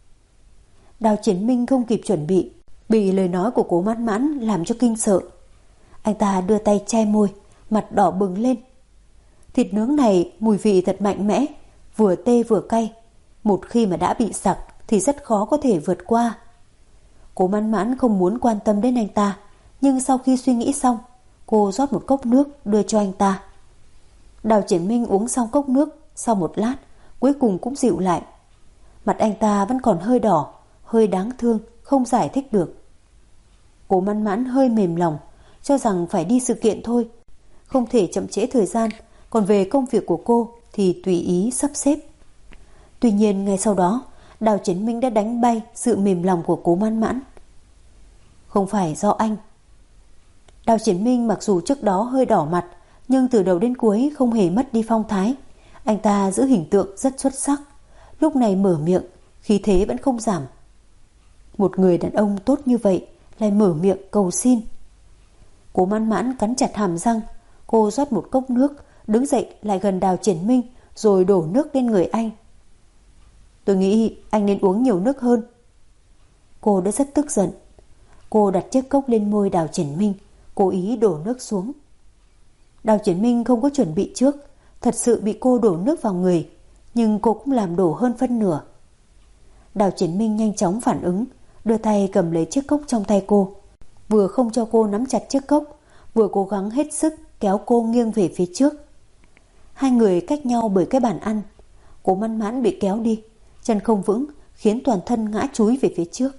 Speaker 2: Đào Triển Minh không kịp chuẩn bị lời nói của Cố Mãn Mãn làm cho kinh sợ. Anh ta đưa tay che môi, mặt đỏ bừng lên. Thịt nướng này mùi vị thật mạnh mẽ, vừa tê vừa cay. Một khi mà đã bị sặc thì rất khó có thể vượt qua. Cố Mãn Mãn không muốn quan tâm đến anh ta, nhưng sau khi suy nghĩ xong, cô rót một cốc nước đưa cho anh ta. Đào Triển Minh uống xong cốc nước, sau một lát cuối cùng cũng dịu lại. Mặt anh ta vẫn còn hơi đỏ, hơi đáng thương, không giải thích được. Cố Mãn Mãn hơi mềm lòng, cho rằng phải đi sự kiện thôi, không thể chậm trễ thời gian, còn về công việc của cô thì tùy ý sắp xếp. Tuy nhiên ngay sau đó, Đào Triển Minh đã đánh bay sự mềm lòng của Cố Mãn Mãn. Không phải do anh. Đào Triển Minh mặc dù trước đó hơi đỏ mặt, nhưng từ đầu đến cuối không hề mất đi phong thái. Anh ta giữ hình tượng rất xuất sắc. Lúc này mở miệng, khí thế vẫn không giảm. Một người đàn ông tốt như vậy lại mở miệng cầu xin. Cố Mãn Mãn cắn chặt hàm răng. Cô rót một cốc nước, đứng dậy lại gần Đào Triển Minh, rồi đổ nước lên người anh. Tôi nghĩ anh nên uống nhiều nước hơn. Cô đã rất tức giận. Cô đặt chiếc cốc lên môi Đào Triển Minh, cố ý đổ nước xuống. Đào Triển Minh không có chuẩn bị trước, thật sự bị cô đổ nước vào người, nhưng cô cũng làm đổ hơn phân nửa. Đào Triển Minh nhanh chóng phản ứng, đưa tay cầm lấy chiếc cốc trong tay cô, vừa không cho cô nắm chặt chiếc cốc, vừa cố gắng hết sức kéo cô nghiêng về phía trước. Hai người cách nhau bởi cái bàn ăn. Cố Mãn Mãn bị kéo đi, chân không vững khiến toàn thân ngã chúi về phía trước.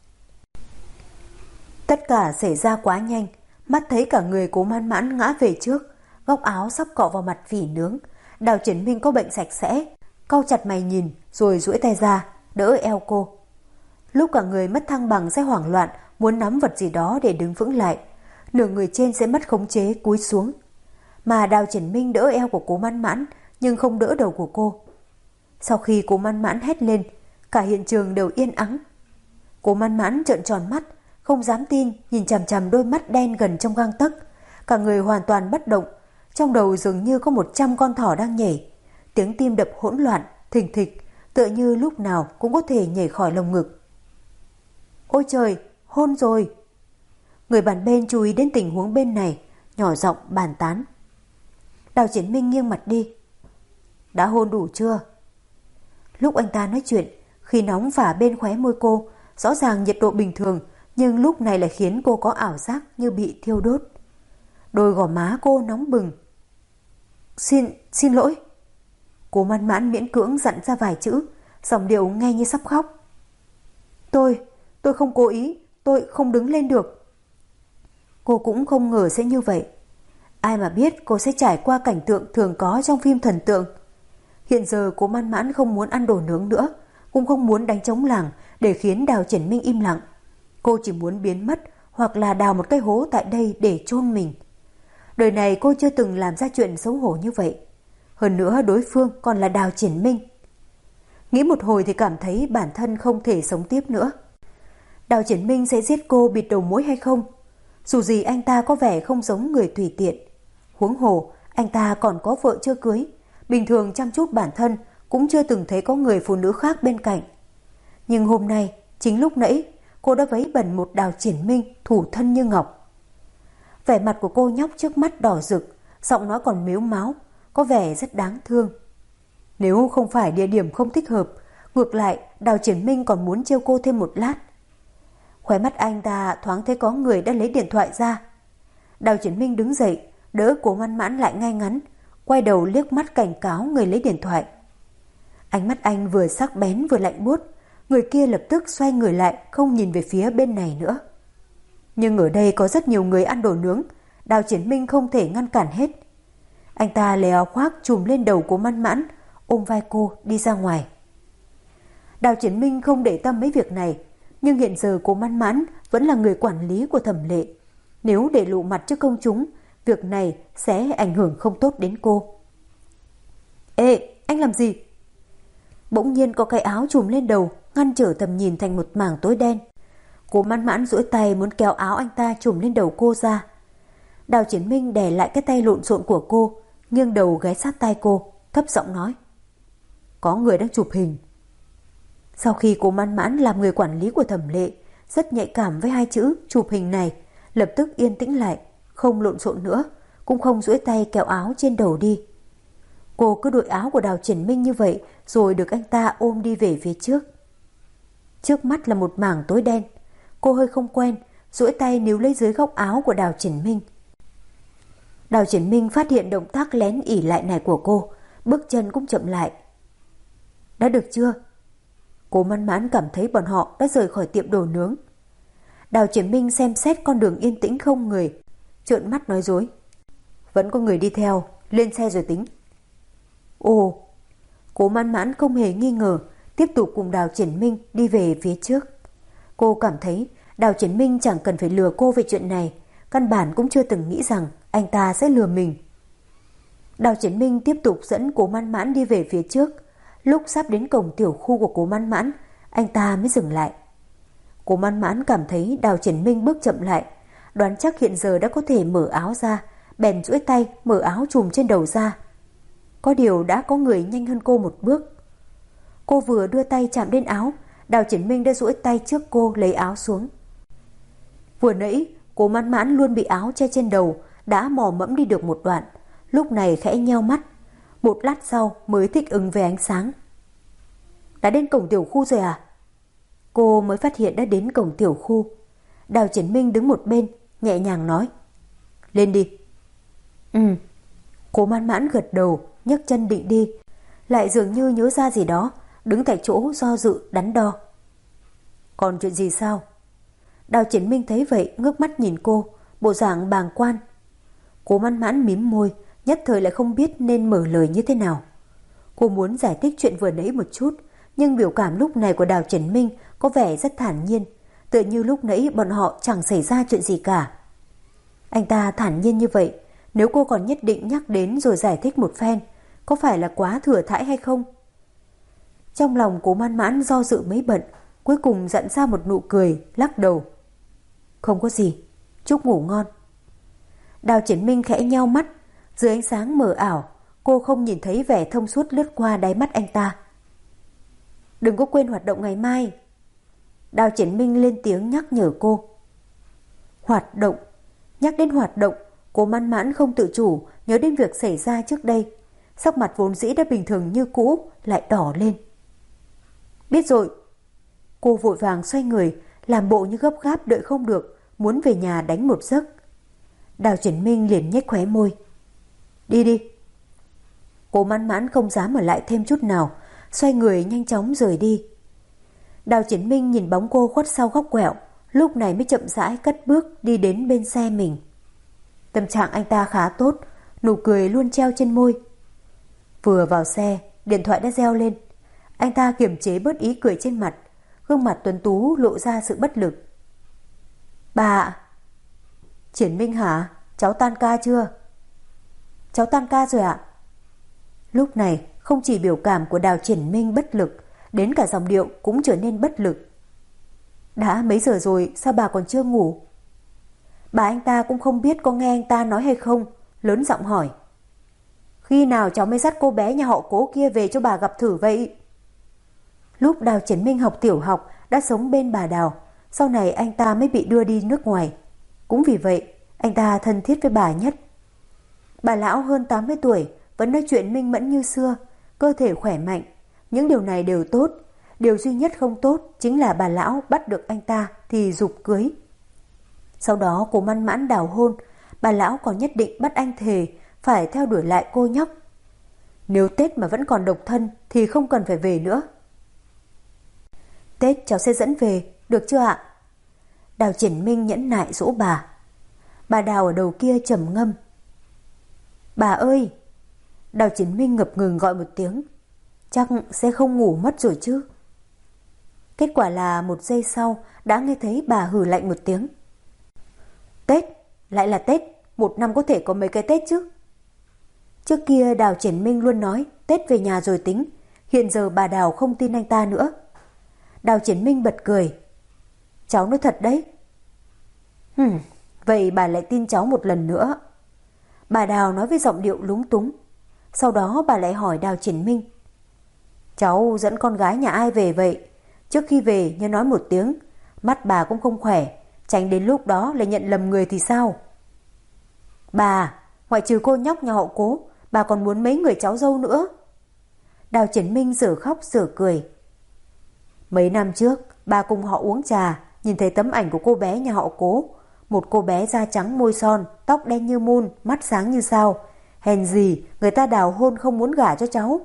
Speaker 2: Tất cả xảy ra quá nhanh, mắt thấy cả người Cố Mãn Mãn ngã về trước, góc áo sắp cọ vào mặt vỉ nướng. Đào Triển Minh có bệnh sạch sẽ, cau chặt mày nhìn rồi duỗi tay ra, đỡ eo cô. Lúc cả người mất thăng bằng sẽ hoảng loạn, muốn nắm vật gì đó để đứng vững lại. Nửa người trên sẽ mất khống chế cúi xuống. Mà Đào Triển Minh đỡ eo của Cố Mãn Mãn nhưng không đỡ đầu của cô. Sau khi Cố Mãn Mãn hét lên, cả hiện trường đều yên ắng. Cố Mãn Mãn trợn tròn mắt, không dám tin, nhìn chằm chằm đôi mắt đen gần trong gang tấc. Cả người hoàn toàn bất động, trong đầu dường như có 100 con thỏ đang nhảy. Tiếng tim đập hỗn loạn, thình thịch, tựa như lúc nào cũng có thể nhảy khỏi lồng ngực. Ôi trời, hôn rồi! Người bàn bên chú ý đến tình huống bên này, nhỏ giọng bàn tán. Đào Triển Minh nghiêng mặt đi. Đã hôn đủ chưa? Lúc anh ta nói chuyện, khí nóng phả bên khóe môi cô, rõ ràng nhiệt độ bình thường, nhưng lúc này lại khiến cô có ảo giác như bị thiêu đốt. Đôi gò má cô nóng bừng. Xin lỗi. Cố Mãn Mãn miễn cưỡng dặn ra vài chữ, giọng điệu nghe như sắp khóc. Tôi không cố ý, tôi không đứng lên được. Cô cũng không ngờ sẽ như vậy. Ai mà biết cô sẽ trải qua cảnh tượng thường có trong phim thần tượng. Hiện giờ Cố Mãn Mãn không muốn ăn đồ nướng nữa, cũng không muốn đánh trống lảng để khiến Đào Triển Minh im lặng. Cô chỉ muốn biến mất hoặc là đào một cái hố tại đây để chôn mình. Đời này cô chưa từng làm ra chuyện xấu hổ như vậy. Hơn nữa đối phương còn là Đào Triển Minh. Nghĩ một hồi thì cảm thấy bản thân không thể sống tiếp nữa. Đào Triển Minh sẽ giết cô bịt đầu mối hay không? Dù gì anh ta có vẻ không giống người tùy tiện. Huống hồ, anh ta còn có vợ chưa cưới. Bình thường chăm chút bản thân, cũng chưa từng thấy có người phụ nữ khác bên cạnh. Nhưng hôm nay, chính lúc nãy, cô đã vấy bẩn một Đào Triển Minh thủ thân như ngọc. Vẻ mặt của cô nhóc trước mắt đỏ rực, giọng nói còn mếu máo, có vẻ rất đáng thương. Nếu không phải địa điểm không thích hợp, ngược lại Đào Triển Minh còn muốn trêu cô thêm một lát. Khóe mắt anh ta thoáng thấy có người đã lấy điện thoại ra. Đào Triển Minh đứng dậy, đỡ Cố Mãn Mãn lại ngay ngắn, quay đầu liếc mắt cảnh cáo người lấy điện thoại. Ánh mắt anh vừa sắc bén vừa lạnh buốt, người kia lập tức xoay người lại, không nhìn về phía bên này nữa. Nhưng ở đây có rất nhiều người ăn đồ nướng, Đào Triển Minh không thể ngăn cản hết. Anh ta lấy áo khoác trùm lên đầu Cố Mãn Mãn, ôm vai cô đi ra ngoài. Đào Triển Minh không để tâm mấy việc này, nhưng hiện giờ Cố Mãn Mãn vẫn là người quản lý của Thẩm Lệ. Nếu để lộ mặt trước công chúng, việc này sẽ ảnh hưởng không tốt đến cô. Ê, anh làm gì? Bỗng nhiên có cái áo trùm lên đầu, ngăn trở tầm nhìn thành một mảng tối đen. Cố Mãn Mãn duỗi tay muốn kéo áo anh ta trùm lên đầu cô ra. Đào Triển Minh đè lại cái tay lộn xộn của cô, nghiêng đầu ghé sát tai cô, thấp giọng nói. Có người đang chụp hình. Sau khi Cố Mãn Mãn làm người quản lý của Thẩm Lệ, rất nhạy cảm với hai chữ chụp hình này, lập tức yên tĩnh lại, không lộn xộn nữa, cũng không duỗi tay kéo áo trên đầu đi. Cô cứ đội áo của Đào Triển Minh như vậy, rồi được anh ta ôm đi về phía trước. Trước mắt là một mảng tối đen. Cô hơi không quen, duỗi tay níu lấy dưới góc áo của Đào Triển Minh. Đào Triển Minh phát hiện động tác lén ỉ lại này của cô, bước chân cũng chậm lại. Đã được chưa? Cố Mãn Mãn cảm thấy bọn họ đã rời khỏi tiệm đồ nướng. Đào Triển Minh xem xét con đường yên tĩnh không người, trợn mắt nói dối. Vẫn có người đi theo, lên xe rồi tính. Ồ, Cố Mãn Mãn không hề nghi ngờ, tiếp tục cùng Đào Triển Minh đi về phía trước. Cô cảm thấy Đào Triển Minh chẳng cần phải lừa cô về chuyện này, căn bản cũng chưa từng nghĩ rằng anh ta sẽ lừa mình. Đào Triển Minh tiếp tục dẫn Cố Mãn Mãn đi về phía trước. Lúc sắp đến cổng tiểu khu của Cố Mãn Mãn, anh ta mới dừng lại. Cố Mãn Mãn cảm thấy Đào Triển Minh bước chậm lại, đoán chắc hiện giờ đã có thể mở áo ra, bèn duỗi tay mở áo trùm trên đầu ra. Có điều đã có người nhanh hơn cô một bước. Cô vừa đưa tay chạm đến áo, Đào Triển Minh đã duỗi tay trước cô lấy áo xuống. Vừa nãy Cố Mãn Mãn luôn bị áo che trên đầu, đã mò mẫm đi được một đoạn, lúc này khẽ nheo mắt, một lát sau mới thích ứng với ánh sáng. Đã đến cổng tiểu khu rồi à? Cô mới phát hiện đã đến cổng tiểu khu. Đào Triển Minh đứng một bên, nhẹ nhàng nói. Lên đi. Cố Mãn Mãn gật đầu, nhấc chân định đi, lại dường như nhớ ra gì đó, đứng tại chỗ do dự đắn đo. Còn chuyện gì sao? Đào Triển Minh thấy vậy ngước mắt nhìn cô, bộ dạng bàng quan. Cố Mãn Mãn mím môi, nhất thời lại không biết nên mở lời như thế nào. Cô muốn giải thích chuyện vừa nãy một chút, nhưng biểu cảm lúc này của Đào Triển Minh có vẻ rất thản nhiên, tựa như lúc nãy bọn họ chẳng xảy ra chuyện gì cả. Anh ta thản nhiên như vậy, nếu cô còn nhất định nhắc đến rồi giải thích một phen, có phải là quá thừa thãi hay không? Trong lòng Cố Man Mãn do dự mấy bận, cuối cùng dặn ra một nụ cười, lắc đầu. Không có gì, chúc ngủ ngon. Đào Triển Minh khẽ nheo mắt, dưới ánh sáng mờ ảo, cô không nhìn thấy vẻ thông suốt lướt qua đáy mắt anh ta. Đừng có quên hoạt động ngày mai. Đào Triển Minh lên tiếng nhắc nhở cô. Hoạt động. Nhắc đến hoạt động, Cố Man Mãn không tự chủ nhớ đến việc xảy ra trước đây. Sắc mặt vốn dĩ đã bình thường như cũ lại đỏ lên. Biết rồi. Cô vội vàng xoay người, làm bộ như gấp gáp đợi không được, muốn về nhà đánh một giấc. Đào Triển Minh liền nhếch khóe môi. Đi đi. Cố Man Mãn không dám ở lại thêm chút nào, xoay người nhanh chóng rời đi. Đào Triển Minh nhìn bóng cô khuất sau góc quẹo, lúc này mới chậm rãi cất bước đi đến bên xe mình. Tâm trạng anh ta khá tốt, nụ cười luôn treo trên môi. Vừa vào xe, điện thoại đã reo lên. Anh ta kiềm chế bớt ý cười trên mặt, gương mặt tuấn tú lộ ra sự bất lực. Bà ạ. Triển Minh hả? Cháu tan ca chưa? Cháu tan ca rồi ạ. Lúc này không chỉ biểu cảm của Đào Triển Minh bất lực, đến cả giọng điệu cũng trở nên bất lực. Đã mấy giờ rồi sao bà còn chưa ngủ? Bà anh ta cũng không biết có nghe anh ta nói hay không, lớn giọng hỏi. Khi nào cháu mới dắt cô bé nhà họ Cố kia về cho bà gặp thử vậy? Lúc Đào Triển Minh học tiểu học đã sống bên bà Đào, sau này anh ta mới bị đưa đi nước ngoài. Cũng vì vậy, anh ta thân thiết với bà nhất. Bà lão hơn 80 tuổi, vẫn nói chuyện minh mẫn như xưa, cơ thể khỏe mạnh. Những điều này đều tốt. Điều duy nhất không tốt chính là bà lão bắt được anh ta thì giục cưới. Sau đó Cố Man Mãn đào hôn, bà lão còn nhất định bắt anh thề phải theo đuổi lại cô nhóc. Nếu Tết mà vẫn còn độc thân thì không cần phải về nữa. Tết cháu sẽ dẫn về, được chưa ạ? Đào Triển Minh nhẫn nại dỗ bà. Bà Đào ở đầu kia trầm ngâm. Bà ơi! Đào Triển Minh ngập ngừng gọi một tiếng. Chắc sẽ không ngủ mất rồi chứ. Kết quả là một giây sau đã nghe thấy bà hừ lạnh một tiếng. Tết, lại là Tết, một năm có thể có mấy cái Tết chứ. Trước kia Đào Triển Minh luôn nói Tết về nhà rồi tính. Hiện giờ bà Đào không tin anh ta nữa. Đào Triển Minh bật cười. Cháu nói thật đấy. Vậy bà lại tin cháu một lần nữa. Bà Đào nói với giọng điệu lúng túng. Sau đó bà lại hỏi Đào Triển Minh. Cháu dẫn con gái nhà ai về vậy? Trước khi về nhớ nói một tiếng. Mắt bà cũng không khỏe, tránh đến lúc đó lại nhận lầm người thì sao? Bà, ngoại trừ cô nhóc nhà họ Cố, bà còn muốn mấy người cháu dâu nữa. Đào Triển Minh dở khóc dở cười. Mấy năm trước, bà cùng họ uống trà, nhìn thấy tấm ảnh của cô bé nhà họ Cố. Một cô bé da trắng môi son, tóc đen như mun, mắt sáng như sao. Hèn gì, người ta đào hôn không muốn gả cho cháu.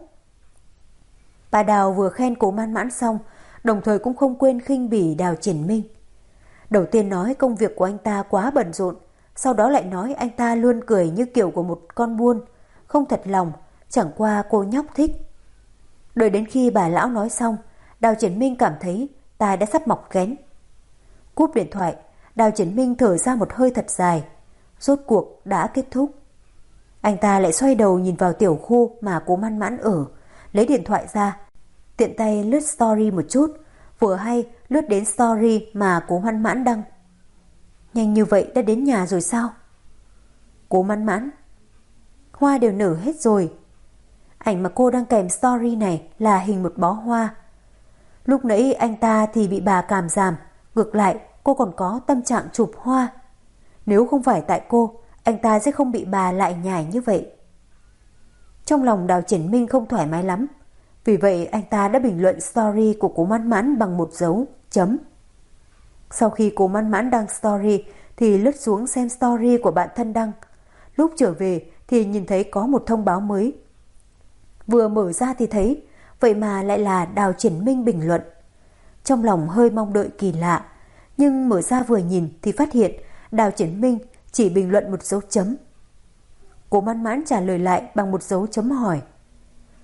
Speaker 2: Bà Đào vừa khen Cố Man Mãn xong, đồng thời cũng không quên khinh bỉ Đào Triển Minh. Đầu tiên nói công việc của anh ta quá bận rộn, sau đó lại nói anh ta luôn cười như kiểu của một con buôn, không thật lòng, chẳng qua cô nhóc thích. Đợi đến khi bà lão nói xong, Đào Triển Minh cảm thấy tai đã sắp mọc ghén. Cúp điện thoại, Đào Triển Minh thở ra một hơi thật dài. Rốt cuộc đã kết thúc. Anh ta lại xoay đầu nhìn vào tiểu khu mà Cố Man Mãn ở, lấy điện thoại ra, tiện tay lướt story một chút, vừa hay lướt đến story mà Cố Man Mãn đăng. Nhanh như vậy đã đến nhà rồi sao? Cố Man Mãn, hoa đều nở hết rồi. Ảnh mà cô đăng kèm story này là hình một bó hoa. Lúc nãy anh ta thì bị bà cảm giảm, ngược lại cô còn có tâm trạng chụp hoa. Nếu không phải tại cô, anh ta sẽ không bị bà lại nhải như vậy. Trong lòng Đào Triển Minh không thoải mái lắm, vì vậy anh ta đã bình luận story của Cố Man Mãn bằng một dấu chấm. Sau khi Cố Man Mãn đăng story thì lướt xuống xem story của bạn thân đăng. Lúc trở về thì nhìn thấy có một thông báo mới. Vừa mở ra thì thấy, vậy mà lại là Đào Triển Minh bình luận. Trong lòng hơi mong đợi kỳ lạ, nhưng mở ra vừa nhìn thì phát hiện Đào Triển Minh chỉ bình luận một dấu chấm. Cố Man Mãn trả lời lại bằng một dấu chấm hỏi.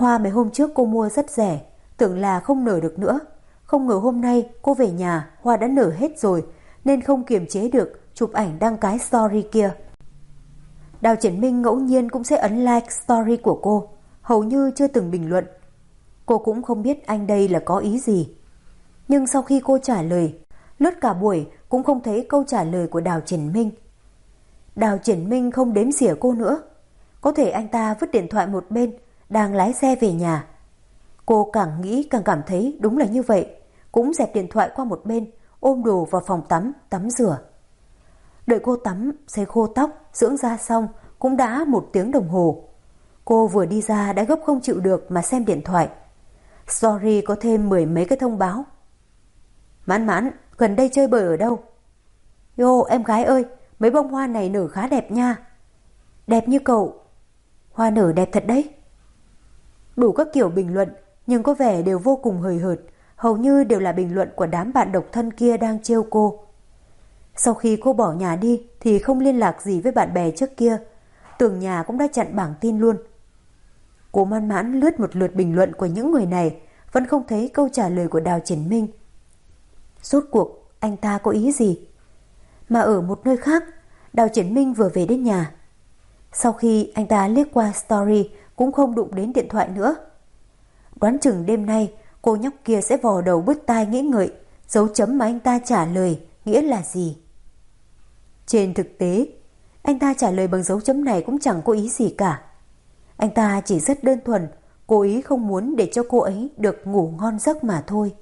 Speaker 2: Hoa mấy hôm trước cô mua rất rẻ, tưởng là không nở được nữa. Không ngờ hôm nay cô về nhà, hoa đã nở hết rồi, nên không kiềm chế được chụp ảnh đăng cái story kia. Đào Triển Minh ngẫu nhiên cũng sẽ ấn like story của cô, hầu như chưa từng bình luận. Cô cũng không biết anh đây là có ý gì. Nhưng sau khi cô trả lời, lướt cả buổi cũng không thấy câu trả lời của Đào Triển Minh. Đào Triển Minh không đếm xỉa cô nữa. Có thể anh ta vứt điện thoại một bên, đang lái xe về nhà. Cô càng nghĩ càng cảm thấy đúng là như vậy, cũng dẹp điện thoại qua một bên, ôm đồ vào phòng tắm, tắm rửa. Đợi cô tắm, sấy khô tóc, dưỡng da xong cũng đã 1 tiếng đồng hồ. Cô vừa đi ra đã gấp không chịu được mà xem điện thoại. Story có thêm 10 mấy cái thông báo. Mãn Mãn, gần đây chơi bời ở đâu? Yo, em gái ơi, mấy bông hoa này nở khá đẹp nha. Đẹp như cậu. Hoa nở đẹp thật đấy. Đủ các kiểu bình luận, nhưng có vẻ đều vô cùng hời hợt, hầu như đều là bình luận của đám bạn độc thân kia đang trêu cô. Sau khi cô bỏ nhà đi thì không liên lạc gì với bạn bè trước kia, tường nhà cũng đã chặn bảng tin luôn. Cô Mãn Mãn lướt một lượt bình luận của những người này, vẫn không thấy câu trả lời của Đào Triển Minh. Rốt cuộc anh ta có ý gì? Mà ở một nơi khác, Đào Triển Minh vừa về đến nhà. Sau khi anh ta liếc qua story cũng không đụng đến điện thoại nữa. Đoán chừng đêm nay cô nhóc kia sẽ vò đầu bứt tai nghĩ ngợi dấu chấm mà anh ta trả lời nghĩa là gì. Trên thực tế, anh ta trả lời bằng dấu chấm này cũng chẳng có ý gì cả. Anh ta chỉ rất đơn thuần cố ý không muốn để cho cô ấy được ngủ ngon giấc mà thôi.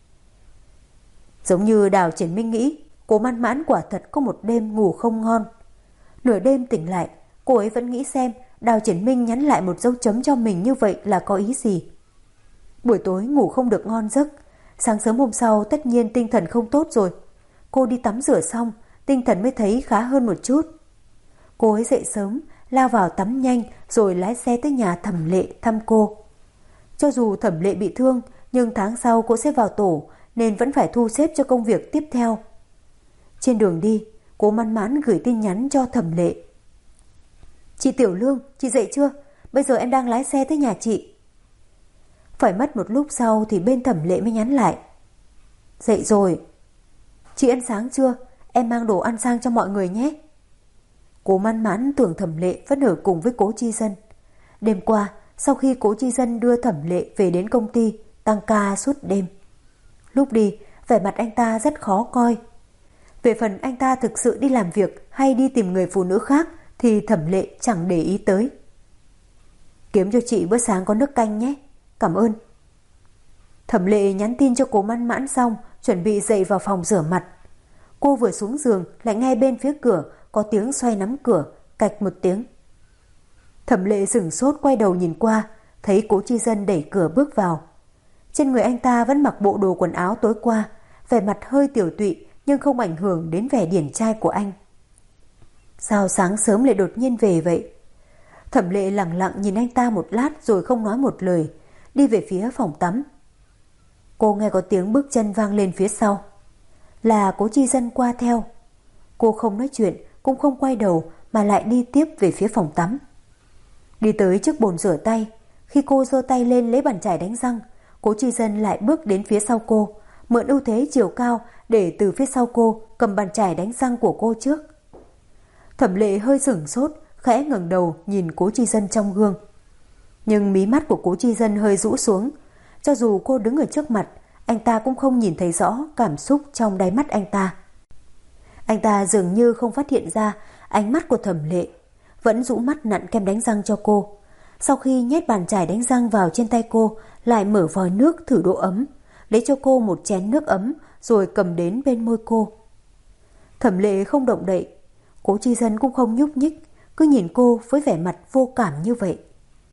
Speaker 2: Giống như Đào Triển Minh nghĩ, cô Mãn Mãn quả thật có một đêm ngủ không ngon. Nửa đêm tỉnh lại, cô ấy vẫn nghĩ xem Đào Triển Minh nhắn lại một dấu chấm cho mình như vậy là có ý gì. Buổi tối ngủ không được ngon giấc, sáng sớm hôm sau tất nhiên tinh thần không tốt rồi. Cô đi tắm rửa xong, tinh thần mới thấy khá hơn một chút. Cô ấy dậy sớm, lao vào tắm nhanh rồi lái xe tới nhà Thẩm Lệ thăm cô. Cho dù Thẩm Lệ bị thương, nhưng tháng sau cô sẽ vào tổ nên vẫn phải thu xếp cho công việc tiếp theo. Trên đường đi, cô Mãn Mãn gửi tin nhắn cho Thẩm Lệ. Chị Tiểu Lương, chị dậy chưa? Bây giờ em đang lái xe tới nhà chị. Phải mất một lúc sau thì bên Thẩm Lệ mới nhắn lại. Dậy rồi. Chị ăn sáng chưa? Em mang đồ ăn sang cho mọi người nhé. Cô Mãn Mãn tưởng Thẩm Lệ vẫn ở cùng với Cố Chi Dân. Đêm qua, sau khi Cố Chi Dân đưa Thẩm Lệ về đến công ty, tăng ca suốt đêm. Lúc đi, vẻ mặt anh ta rất khó coi. Về phần anh ta thực sự đi làm việc hay đi tìm người phụ nữ khác thì Thẩm Lệ chẳng để ý tới. Kiếm cho chị bữa sáng có nước canh nhé. Cảm ơn. Thẩm Lệ nhắn tin cho Cố Mãn Mãn xong, chuẩn bị dậy vào phòng rửa mặt. Cô vừa xuống giường lại nghe bên phía cửa có tiếng xoay nắm cửa, cạch một tiếng. Thẩm Lệ sửng sốt quay đầu nhìn qua, thấy Cố Chi Dân đẩy cửa bước vào. Trên người anh ta vẫn mặc bộ đồ quần áo tối qua, vẻ mặt hơi tiểu tụy nhưng không ảnh hưởng đến vẻ điển trai của anh. Sao sáng sớm lại đột nhiên về vậy? Thẩm Lệ lặng lặng nhìn anh ta một lát rồi không nói một lời, đi về phía phòng tắm. Cô nghe có tiếng bước chân vang lên phía sau. Là Cố Chi Dân qua theo. Cô không nói chuyện, cũng không quay đầu mà lại đi tiếp về phía phòng tắm. Đi tới trước bồn rửa tay, khi cô giơ tay lên lấy bàn chải đánh răng, Cố Chi Dân lại bước đến phía sau cô, mượn ưu thế chiều cao để từ phía sau cô cầm bàn chải đánh răng của cô trước. Thẩm Lệ hơi sửng sốt, khẽ ngẩng đầu nhìn Cố Chi Dân trong gương. Nhưng mí mắt của Cố Chi Dân hơi rũ xuống, cho dù cô đứng ở trước mặt, anh ta cũng không nhìn thấy rõ cảm xúc trong đáy mắt anh ta. Anh ta dường như không phát hiện ra ánh mắt của Thẩm Lệ, vẫn rũ mắt nặn kem đánh răng cho cô. Sau khi nhét bàn chải đánh răng vào trên tay cô, lại mở vòi nước thử độ ấm, lấy cho cô một chén nước ấm rồi cầm đến bên môi cô. Thẩm Lệ không động đậy, Cố Chi Dân cũng không nhúc nhích, cứ nhìn cô với vẻ mặt vô cảm như vậy.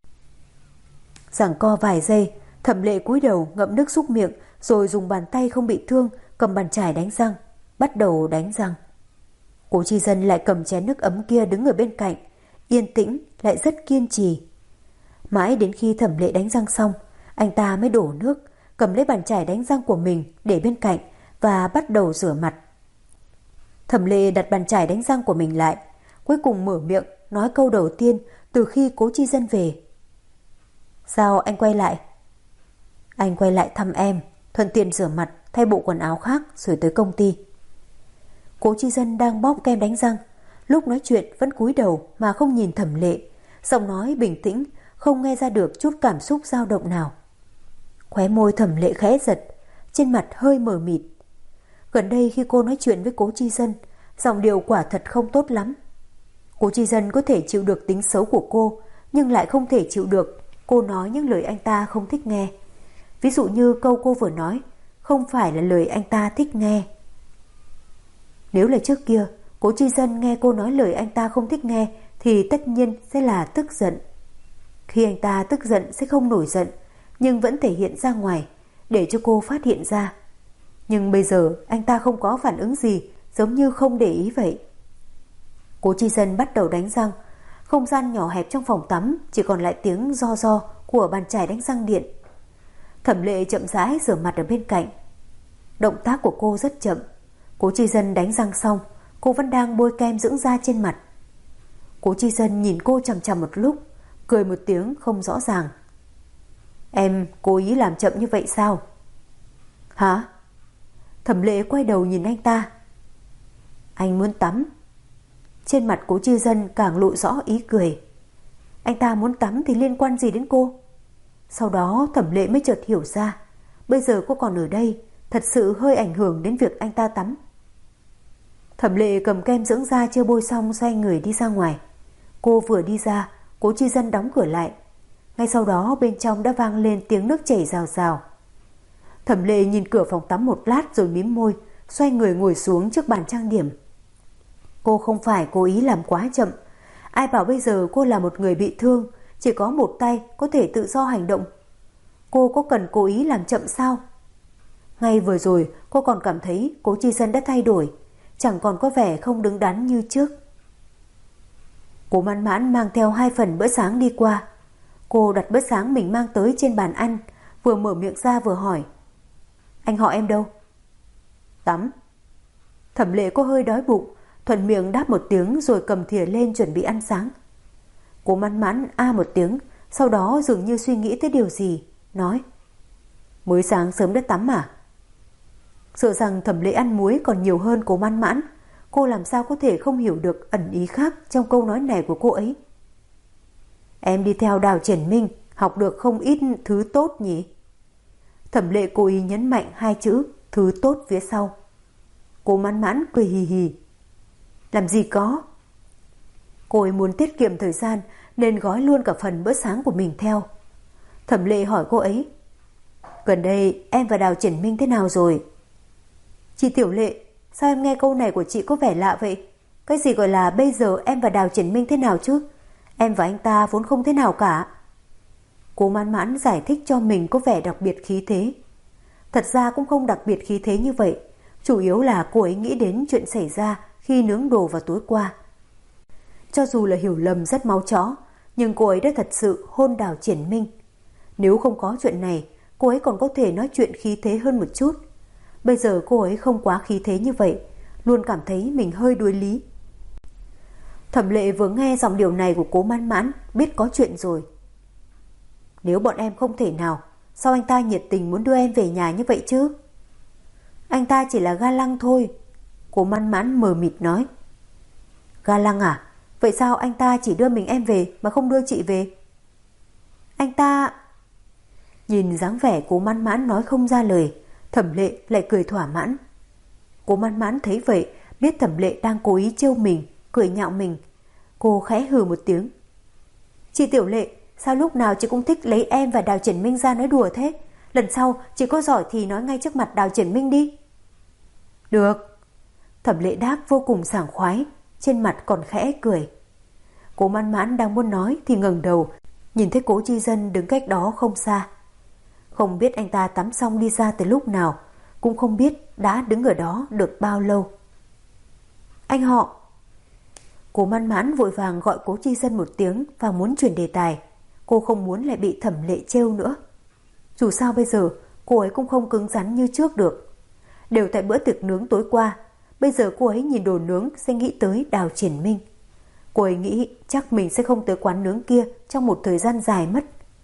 Speaker 2: Giằng co vài giây, Thẩm Lệ cúi đầu ngậm nước súc miệng rồi dùng bàn tay không bị thương cầm bàn chải đánh răng, bắt đầu đánh răng. Cố Chi Dân lại cầm chén nước ấm kia đứng ở bên cạnh, yên tĩnh lại rất kiên trì. Mãi đến khi Thẩm Lệ đánh răng xong, anh ta mới đổ nước, cầm lấy bàn chải đánh răng của mình để bên cạnh và bắt đầu rửa mặt. Thẩm Lệ đặt bàn chải đánh răng của mình lại, cuối cùng mở miệng nói câu đầu tiên từ khi Cố Chi Dân về. Sao anh quay lại? Anh quay lại thăm em, thuận tiện rửa mặt, thay bộ quần áo khác rồi tới công ty. Cố Chi Dân đang bóp kem đánh răng, lúc nói chuyện vẫn cúi đầu mà không nhìn Thẩm Lệ, giọng nói bình tĩnh, không nghe ra được chút cảm xúc dao động nào. Khóe môi Thẩm Lệ khẽ giật, trên mặt hơi mờ mịt. Gần đây khi cô nói chuyện với Cố Chi Dân, giọng điệu quả thật không tốt lắm. Cố Chi Dân có thể chịu được tính xấu của cô, nhưng lại không thể chịu được cô nói những lời anh ta không thích nghe. Ví dụ như câu cô vừa nói, không phải là lời anh ta thích nghe. Nếu là trước kia, Cố Chi Dân nghe cô nói lời anh ta không thích nghe thì tất nhiên sẽ là tức giận. Khi anh ta tức giận sẽ không nổi giận, nhưng vẫn thể hiện ra ngoài, để cho cô phát hiện ra. Nhưng bây giờ anh ta không có phản ứng gì, giống như không để ý vậy. Cố Chi Dân bắt đầu đánh răng. Không gian nhỏ hẹp trong phòng tắm chỉ còn lại tiếng ro ro của bàn chải đánh răng điện. Thẩm Lệ chậm rãi rửa mặt ở bên cạnh. Động tác của cô rất chậm. Cố Chi Dân đánh răng xong, cô vẫn đang bôi kem dưỡng da trên mặt. Cố Chi Dân nhìn cô chằm chằm một lúc, cười một tiếng không rõ ràng. Em cố ý làm chậm như vậy sao? Hả? Thẩm Lệ quay đầu nhìn anh ta. Anh muốn tắm. Trên mặt Cố Chi Dân càng lộ rõ ý cười. Anh ta muốn tắm thì liên quan gì đến cô? Sau đó Thẩm Lệ mới chợt hiểu ra, bây giờ cô còn ở đây thật sự hơi ảnh hưởng đến việc anh ta tắm. Thẩm Lệ cầm kem dưỡng da chưa bôi xong xoay người đi ra ngoài. Cô vừa đi ra, Cố Chi Dân đóng cửa lại. Ngay sau đó bên trong đã vang lên tiếng nước chảy rào rào. Thẩm Lệ nhìn cửa phòng tắm một lát rồi mím môi, xoay người ngồi xuống trước bàn trang điểm. Cô không phải cố ý làm quá chậm. Ai bảo bây giờ cô là một người bị thương, chỉ có một tay có thể tự do hành động. Cô có cần cố ý làm chậm sao? Ngay vừa rồi cô còn cảm thấy Cố Chi Dân đã thay đổi, chẳng còn có vẻ không đứng đắn như trước. Cố Mãn Mãn mang theo 2 phần bữa sáng đi qua. Cô đặt bữa sáng mình mang tới trên bàn ăn, vừa mở miệng ra vừa hỏi. Anh họ em đâu? Tắm. Thẩm Lệ có hơi đói bụng, thuận miệng đáp một tiếng rồi cầm thìa lên chuẩn bị ăn sáng. Cố Mãn Mãn a một tiếng, sau đó dường như suy nghĩ tới điều gì, nói. Mới sáng sớm đã tắm à? Sợ rằng Thẩm Lệ ăn muối còn nhiều hơn Cố Mãn Mãn, cô làm sao có thể không hiểu được ẩn ý khác trong câu nói này của cô ấy. Em đi theo Đào Triển Minh, học được không ít thứ tốt nhỉ? Thẩm Lệ cố ý nhấn mạnh 2 chữ thứ tốt phía sau. Cố Mãn Mãn cười hì hì. Làm gì có. Cô ấy muốn tiết kiệm thời gian nên gói luôn cả phần bữa sáng của mình theo. Thẩm Lệ hỏi cô ấy. Gần đây em và Đào Triển Minh thế nào rồi? Chị Tiểu Lệ, sao em nghe câu này của chị có vẻ lạ vậy? Cái gì gọi là bây giờ em và Đào Triển Minh thế nào chứ? Em và anh ta vốn không thế nào cả. Cố Mãn Mãn giải thích cho mình có vẻ đặc biệt khí thế. Thật ra cũng không đặc biệt khí thế như vậy. Chủ yếu là cô ấy nghĩ đến chuyện xảy ra khi nướng đồ vào tối qua. Cho dù là hiểu lầm rất máu chó, nhưng cô ấy đã thật sự hôn Đào Triển Minh. Nếu không có chuyện này, cô ấy còn có thể nói chuyện khí thế hơn một chút. Bây giờ cô ấy không quá khí thế như vậy, luôn cảm thấy mình hơi đuối lý. Thẩm Lệ vừa nghe giọng điệu này của Cố Mãn Mãn, biết có chuyện rồi. Nếu bọn em không thể nào, sao anh ta nhiệt tình muốn đưa em về nhà như vậy chứ? Anh ta chỉ là ga lăng thôi. Cố Mãn Mãn mờ mịt nói. Ga lăng à? Vậy sao anh ta chỉ đưa mình em về mà không đưa chị về? Anh ta... Nhìn dáng vẻ Cố Mãn Mãn nói không ra lời, Thẩm Lệ lại cười thỏa mãn. Cố Mãn Mãn thấy vậy, biết Thẩm Lệ đang cố ý trêu mình, cười nhạo mình. Cô khẽ hừ một tiếng. Chị Tiểu Lệ, sao lúc nào chị cũng thích lấy em và Đào Triển Minh ra nói đùa thế? Lần sau chị có giỏi thì nói ngay trước mặt Đào Triển Minh đi. Được. Thẩm Lệ đáp vô cùng sảng khoái, trên mặt còn khẽ cười. Cố Mãn Mãn đang muốn nói thì ngẩng đầu, nhìn thấy Cố Chi Dân đứng cách đó không xa. Không biết anh ta tắm xong đi ra từ lúc nào, cũng không biết đã đứng ở đó được bao lâu. Anh họ. Cố Mãn Mãn vội vàng gọi Cố Chi Dân một tiếng và muốn chuyển đề tài. Cô không muốn lại bị Thẩm Lệ trêu nữa. Dù sao bây giờ cô ấy cũng không cứng rắn như trước được. Đều tại bữa tiệc nướng tối qua, bây giờ cô ấy nhìn đồ nướng sẽ nghĩ tới Đào Triển Minh. Cô ấy nghĩ chắc mình sẽ không tới quán nướng kia trong một thời gian dài mất.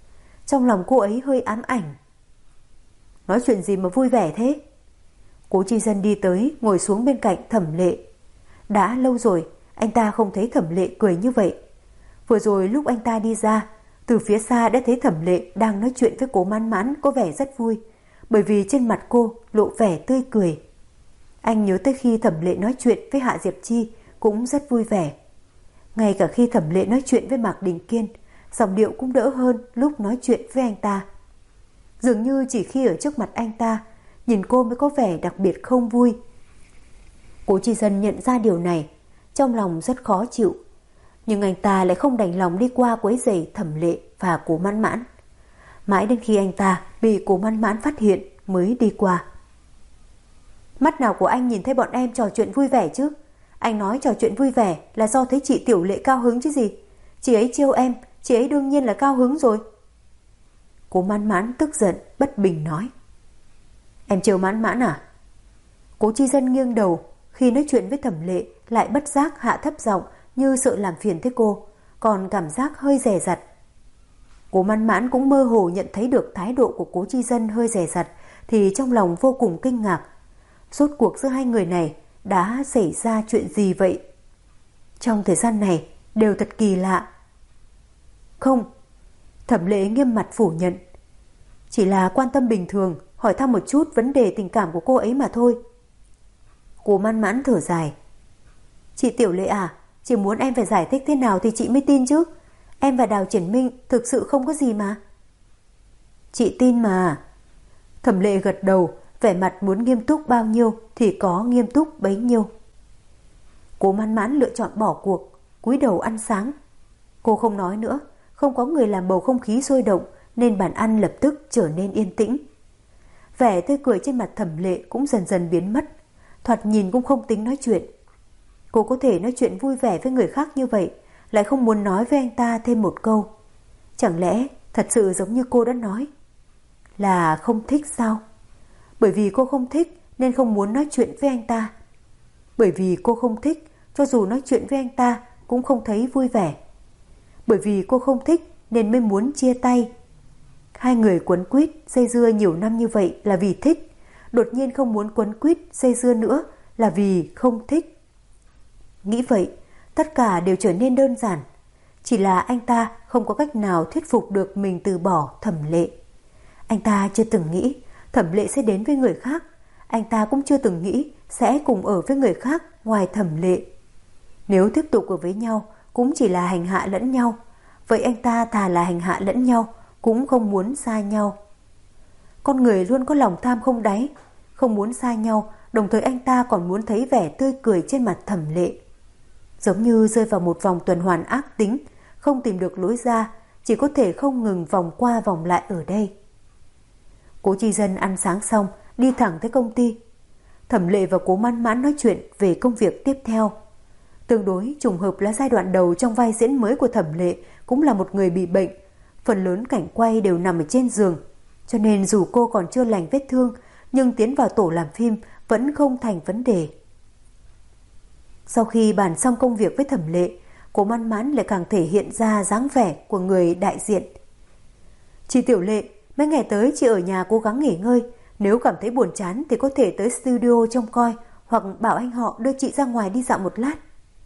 Speaker 2: Trong lòng cô ấy hơi ám ảnh. Nói chuyện gì mà vui vẻ thế? Cố Chi Dân đi tới ngồi xuống bên cạnh Thẩm Lệ. Đã lâu rồi anh ta không thấy Thẩm Lệ cười như vậy. Vừa rồi lúc anh ta đi ra, từ phía xa đã thấy Thẩm Lệ đang nói chuyện với Cố Mãn Mãn có vẻ rất vui, bởi vì trên mặt cô lộ vẻ tươi cười. Anh nhớ tới khi Thẩm Lệ nói chuyện với Hạ Diệp Chi cũng rất vui vẻ. Ngay cả khi Thẩm Lệ nói chuyện với Mạc Đình Kiên, giọng điệu cũng đỡ hơn lúc nói chuyện với anh ta. Dường như chỉ khi ở trước mặt anh ta, nhìn cô mới có vẻ đặc biệt không vui. Cố Chi Dân nhận ra điều này, trong lòng rất khó chịu. Nhưng anh ta lại không đành lòng đi qua quấy rầy Thẩm Lệ và Cố Mãn Mãn. Mãi đến khi anh ta bị Cố Mãn Mãn phát hiện mới đi qua. Mắt nào của anh nhìn thấy bọn em trò chuyện vui vẻ chứ? Anh nói trò chuyện vui vẻ là do thấy chị Tiểu Lệ cao hứng chứ gì. Chị ấy trêu em, chị ấy đương nhiên là cao hứng rồi. Cố Mãn Mãn tức giận bất bình nói. Em trêu Mãn Mãn à? Cố Chi Dân nghiêng đầu, khi nói chuyện với Thẩm Lệ lại bất giác hạ thấp giọng như sợ làm phiền tới cô, còn cảm giác hơi dè dặt. Cố Mãn Mãn cũng mơ hồ nhận thấy được thái độ của Cố Chi Dân hơi dè dặt, thì trong lòng vô cùng kinh ngạc. Rốt cuộc giữa hai người này đã xảy ra chuyện gì vậy? Trong thời gian này đều thật kỳ lạ. Không, Thẩm Lệ nghiêm mặt phủ nhận. Chỉ là quan tâm bình thường, hỏi thăm một chút vấn đề tình cảm của cô ấy mà thôi. Cố Mãn Mãn thở dài. Chị Tiểu Lệ à, chị muốn em phải giải thích thế nào thì chị mới tin chứ. Em và Đào Triển Minh thực sự không có gì mà. Chị tin mà. Thẩm Lệ gật đầu, vẻ mặt muốn nghiêm túc bao nhiêu thì có nghiêm túc bấy nhiêu. Cố Mãn Mãn lựa chọn bỏ cuộc, cúi đầu ăn sáng. Cô không nói nữa, không có người làm bầu không khí sôi động nên bàn ăn lập tức trở nên yên tĩnh. Vẻ tươi cười trên mặt Thẩm Lệ cũng dần dần biến mất, thoạt nhìn cũng không tính nói chuyện. Cô có thể nói chuyện vui vẻ với người khác như vậy, lại không muốn nói với anh ta thêm một câu. Chẳng lẽ thật sự giống như cô đã nói, là không thích sao? Bởi vì cô không thích nên không muốn nói chuyện với anh ta. Bởi vì cô không thích, cho dù nói chuyện với anh ta cũng không thấy vui vẻ. Bởi vì cô không thích nên mới muốn chia tay. Hai người quấn quýt dây dưa nhiều năm như vậy là vì thích, đột nhiên không muốn quấn quýt dây dưa nữa là vì không thích. Nghĩ vậy, tất cả đều trở nên đơn giản. Chỉ là anh ta không có cách nào thuyết phục được mình từ bỏ Thẩm Lệ. Anh ta chưa từng nghĩ Thẩm Lệ sẽ đến với người khác. Anh ta cũng chưa từng nghĩ sẽ cùng ở với người khác ngoài Thẩm Lệ. Nếu tiếp tục ở với nhau cũng chỉ là hành hạ lẫn nhau. Vậy anh ta thà là hành hạ lẫn nhau, cũng không muốn xa nhau. Con người luôn có lòng tham không đáy, không muốn xa nhau, đồng thời anh ta còn muốn thấy vẻ tươi cười trên mặt Thẩm Lệ. Giống như rơi vào một vòng tuần hoàn ác tính, không tìm được lối ra, chỉ có thể không ngừng vòng qua vòng lại ở đây. Cố Chi Dân ăn sáng xong, đi thẳng tới công ty. Thẩm Lệ và Cố Mãn Mãn nói chuyện về công việc tiếp theo. Tương đối trùng hợp là giai đoạn đầu trong vai diễn mới của Thẩm Lệ cũng là một người bị bệnh. Phần lớn cảnh quay đều nằm ở trên giường, cho nên dù cô còn chưa lành vết thương, nhưng tiến vào tổ làm phim vẫn không thành vấn đề. Sau khi bàn xong công việc với Thẩm Lệ, Cố Mãn Mãn lại càng thể hiện ra dáng vẻ của người đại diện. Chị Tiểu Lệ, mấy ngày tới chị ở nhà cố gắng nghỉ ngơi, nếu cảm thấy buồn chán thì có thể tới studio trông coi, hoặc bảo anh họ đưa chị ra ngoài đi dạo một lát.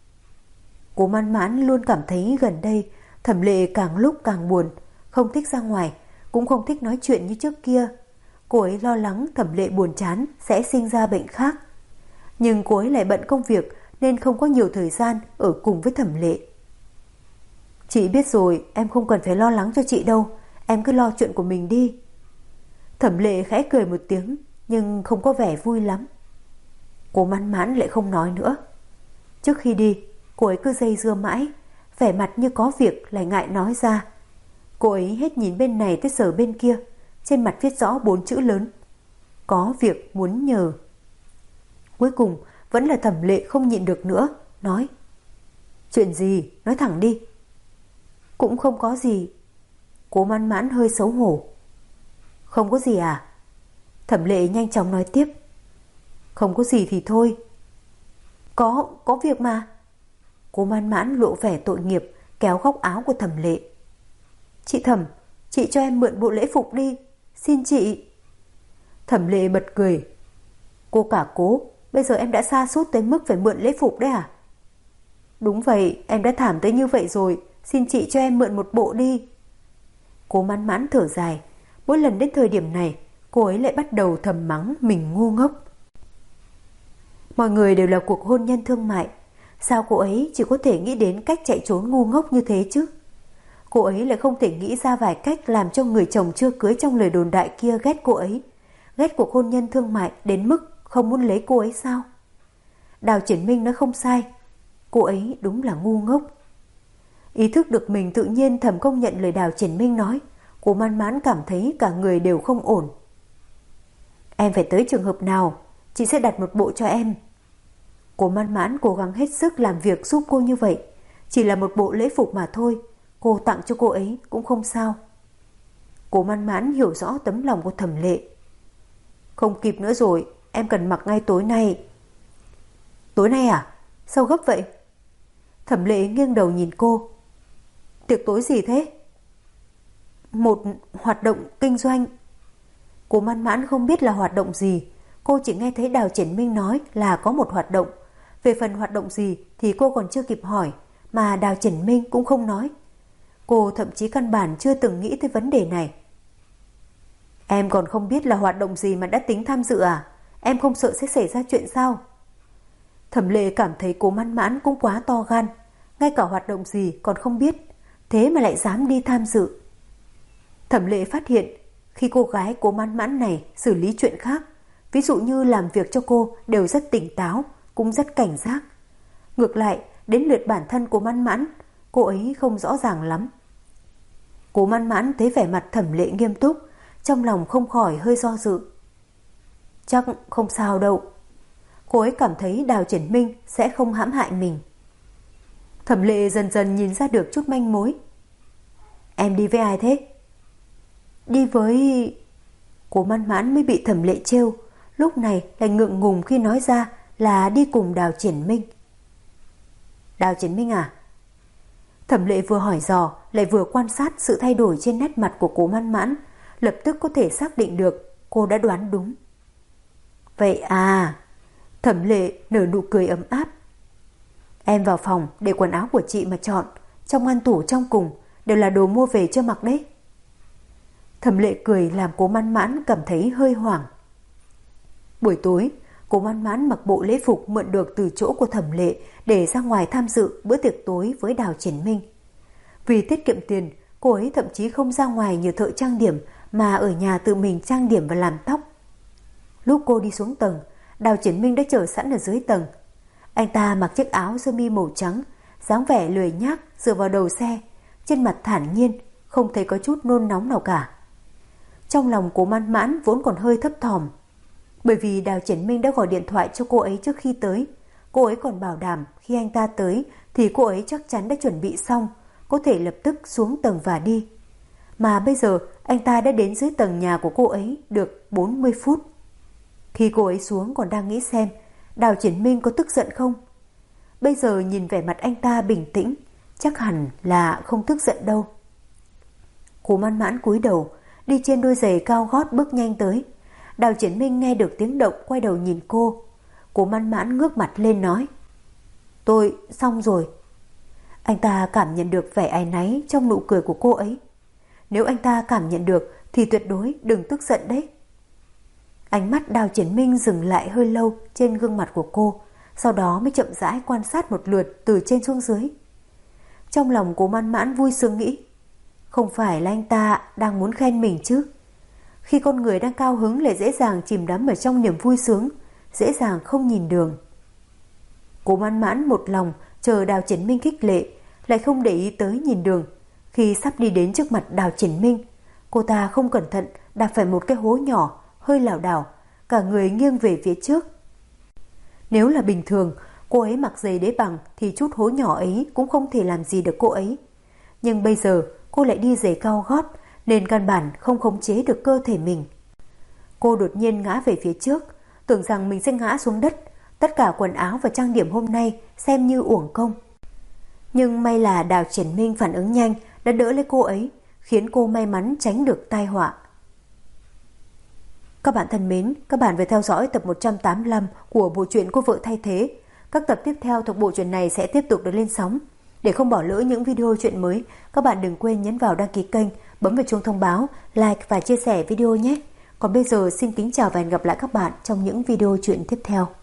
Speaker 2: Cố Mãn Mãn luôn cảm thấy gần đây Thẩm Lệ càng lúc càng buồn, không thích ra ngoài, cũng không thích nói chuyện như trước kia. Cô ấy lo lắng Thẩm Lệ buồn chán sẽ sinh ra bệnh khác. Nhưng cô ấy lại bận công việc nên không có nhiều thời gian ở cùng với Thẩm Lệ. Chị biết rồi, em không cần phải lo lắng cho chị đâu, em cứ lo chuyện của mình đi. Thẩm Lệ khẽ cười một tiếng, nhưng không có vẻ vui lắm. Cố Mãn Mãn lại không nói nữa. Trước khi đi, cô ấy cứ dây dưa mãi, vẻ mặt như có việc lại ngại nói ra. Cô ấy hết nhìn bên này tới sờ bên kia, trên mặt viết rõ 4 chữ lớn: có việc muốn nhờ. Cuối cùng vẫn là Thẩm Lệ không nhịn được nữa, nói: chuyện gì, nói thẳng đi. Cũng không có gì. Cố Mãn Mãn hơi xấu hổ. Không có gì à? Thẩm Lệ nhanh chóng nói tiếp: không có gì thì thôi. Có việc mà. Cố Mãn Mãn lộ vẻ tội nghiệp, kéo góc áo của Thẩm Lệ. Chị Thẩm, Chị cho em mượn bộ lễ phục đi, xin chị. Thẩm Lệ bật cười. Cô cả cố, bây giờ em đã sa sút tới mức phải mượn lễ phục đấy à? Đúng vậy, em đã thảm tới như vậy rồi, xin chị cho em mượn một bộ đi. Cố Mãn Mãn thở dài. Mỗi lần đến thời điểm này, cô ấy lại bắt đầu thầm mắng mình ngu ngốc. Mọi người đều là cuộc hôn nhân thương mại, sao cô ấy chỉ có thể nghĩ đến cách chạy trốn ngu ngốc như thế chứ? Cô ấy lại không thể nghĩ ra vài cách làm cho người chồng chưa cưới trong lời đồn đại kia ghét cô ấy, ghét cuộc hôn nhân thương mại đến mức không muốn lấy cô ấy sao? Đào Triển Minh nói không sai, cô ấy đúng là ngu ngốc. Ý thức được mình tự nhiên thầm công nhận lời Đào Triển Minh nói, Cố Mãn Mãn cảm thấy cả người đều không ổn. Em phải tới trường hợp nào, chị sẽ đặt một bộ cho em. Cố Mãn Mãn cố gắng hết sức làm việc giúp cô như vậy, chỉ là một bộ lễ phục mà thôi, cô tặng cho cô ấy cũng không sao. Cố Mãn Mãn hiểu rõ tấm lòng của Thẩm Lệ. Không kịp nữa rồi, em cần mặc ngay tối nay. Tối nay à? Sao gấp vậy? Thẩm Lệ nghiêng đầu nhìn cô. Tiệc tối gì thế? Một hoạt động kinh doanh. Cố Mãn Mãn không biết là hoạt động gì, cô chỉ nghe thấy Đào Triển Minh nói là có một hoạt động. Về phần hoạt động gì thì cô còn chưa kịp hỏi, mà Đào Triển Minh cũng không nói. Cô thậm chí căn bản chưa từng nghĩ tới vấn đề này. Em còn không biết là hoạt động gì mà đã tính tham dự à? Em không sợ sẽ xảy ra chuyện sao? Thẩm Lệ cảm thấy Cố Mãn Mãn cũng quá to gan, ngay cả hoạt động gì còn không biết, thế mà lại dám đi tham dự. Thẩm Lệ phát hiện khi cô gái Cố Mãn Mãn này xử lý chuyện khác, ví dụ như làm việc cho cô, đều rất tỉnh táo, cũng rất cảnh giác. Ngược lại, đến lượt bản thân Cố Mãn Mãn, cô ấy không rõ ràng lắm. Cố Mãn Mãn thấy vẻ mặt Thẩm Lệ nghiêm túc, trong lòng không khỏi hơi do dự. Chắc không sao đâu. Cô ấy cảm thấy Đào Triển Minh sẽ không hãm hại mình. Thẩm Lệ dần dần nhìn ra được chút manh mối. Em đi với ai thế? Đi với... Cố Mãn Mãn mới bị Thẩm Lệ trêu, lúc này lại ngượng ngùng khi nói ra là đi cùng Đào Triển Minh. Đào Triển Minh à? Thẩm Lệ vừa hỏi dò lại vừa quan sát sự thay đổi trên nét mặt của Cố Mãn Mãn, lập tức có thể xác định được cô đã đoán đúng. Vậy à? Thẩm Lệ nở nụ cười ấm áp. Em vào phòng để quần áo của chị mà chọn, trong ngăn tủ trong cùng đều là đồ mua về chưa mặc đấy. Thẩm Lệ cười làm Cố Mãn Mãn cảm thấy hơi hoảng. Buổi tối, Cố Mãn Mãn mặc bộ lễ phục mượn được từ chỗ của Thẩm Lệ để ra ngoài tham dự bữa tiệc tối với Đào Triển Minh. Vì tiết kiệm tiền, cô ấy thậm chí không ra ngoài nhờ thợ trang điểm mà ở nhà tự mình trang điểm và làm tóc. Lúc cô đi xuống tầng, Đào Triển Minh đã chờ sẵn ở dưới tầng. Anh ta mặc chiếc áo sơ mi màu trắng, dáng vẻ lười nhác dựa vào đầu xe, trên mặt thản nhiên, không thấy có chút nôn nóng nào cả. Trong lòng Cố Mãn Mãn vốn còn hơi thấp thỏm, bởi vì Đào Triển Minh đã gọi điện thoại cho cô ấy trước khi tới. Cô ấy còn bảo đảm khi anh ta tới thì cô ấy chắc chắn đã chuẩn bị xong, có thể lập tức xuống tầng và đi. Mà bây giờ anh ta đã đến dưới tầng nhà của cô ấy được 40 phút. Khi cô ấy xuống còn đang nghĩ xem Đào Triển Minh có tức giận không. Bây giờ nhìn vẻ mặt anh ta bình tĩnh, chắc hẳn là không tức giận đâu. Cố Mãn Mãn cúi đầu, đi trên đôi giày cao gót bước nhanh tới. Đào Triển Minh nghe được tiếng động quay đầu nhìn cô. Cố Mãn Mãn ngước mặt lên nói: Tôi xong rồi. Anh ta cảm nhận được vẻ áy náy trong nụ cười của cô ấy. Nếu anh ta cảm nhận được thì tuyệt đối đừng tức giận đấy. Ánh mắt Đào Triển Minh dừng lại hơi lâu trên gương mặt của cô, sau đó mới chậm rãi quan sát một lượt từ trên xuống dưới. Trong lòng Cố Mãn Mãn vui sướng nghĩ, không phải là anh ta đang muốn khen mình chứ? Khi con người đang cao hứng lại dễ dàng chìm đắm ở trong niềm vui sướng, dễ dàng không nhìn đường. Cố Mãn Mãn một lòng chờ Đào Triển Minh khích lệ, lại không để ý tới nhìn đường. Khi sắp đi đến trước mặt Đào Triển Minh, cô ta không cẩn thận đạp phải một cái hố nhỏ, hơi lảo đảo, cả người nghiêng về phía trước. Nếu là bình thường, cô ấy mặc giày đế bằng thì chút hố nhỏ ấy cũng không thể làm gì được cô ấy. Nhưng bây giờ cô lại đi giày cao gót nên căn bản không khống chế được cơ thể mình. Cô đột nhiên ngã về phía trước, tưởng rằng mình sẽ ngã xuống đất. Tất cả quần áo và trang điểm hôm nay xem như uổng công. Nhưng may là Đào Triển Minh phản ứng nhanh đã đỡ lấy cô ấy, khiến cô may mắn tránh được tai họa. Các bạn thân mến, các bạn vừa theo dõi tập 185 của bộ truyện Cô vợ thay thế. Các tập tiếp theo thuộc bộ truyện này sẽ tiếp tục được lên sóng. Để không bỏ lỡ những video truyện mới, các bạn đừng quên nhấn vào đăng ký kênh, bấm vào chuông thông báo, like và chia sẻ video nhé. Còn bây giờ xin kính chào và hẹn gặp lại các bạn trong những video truyện tiếp theo.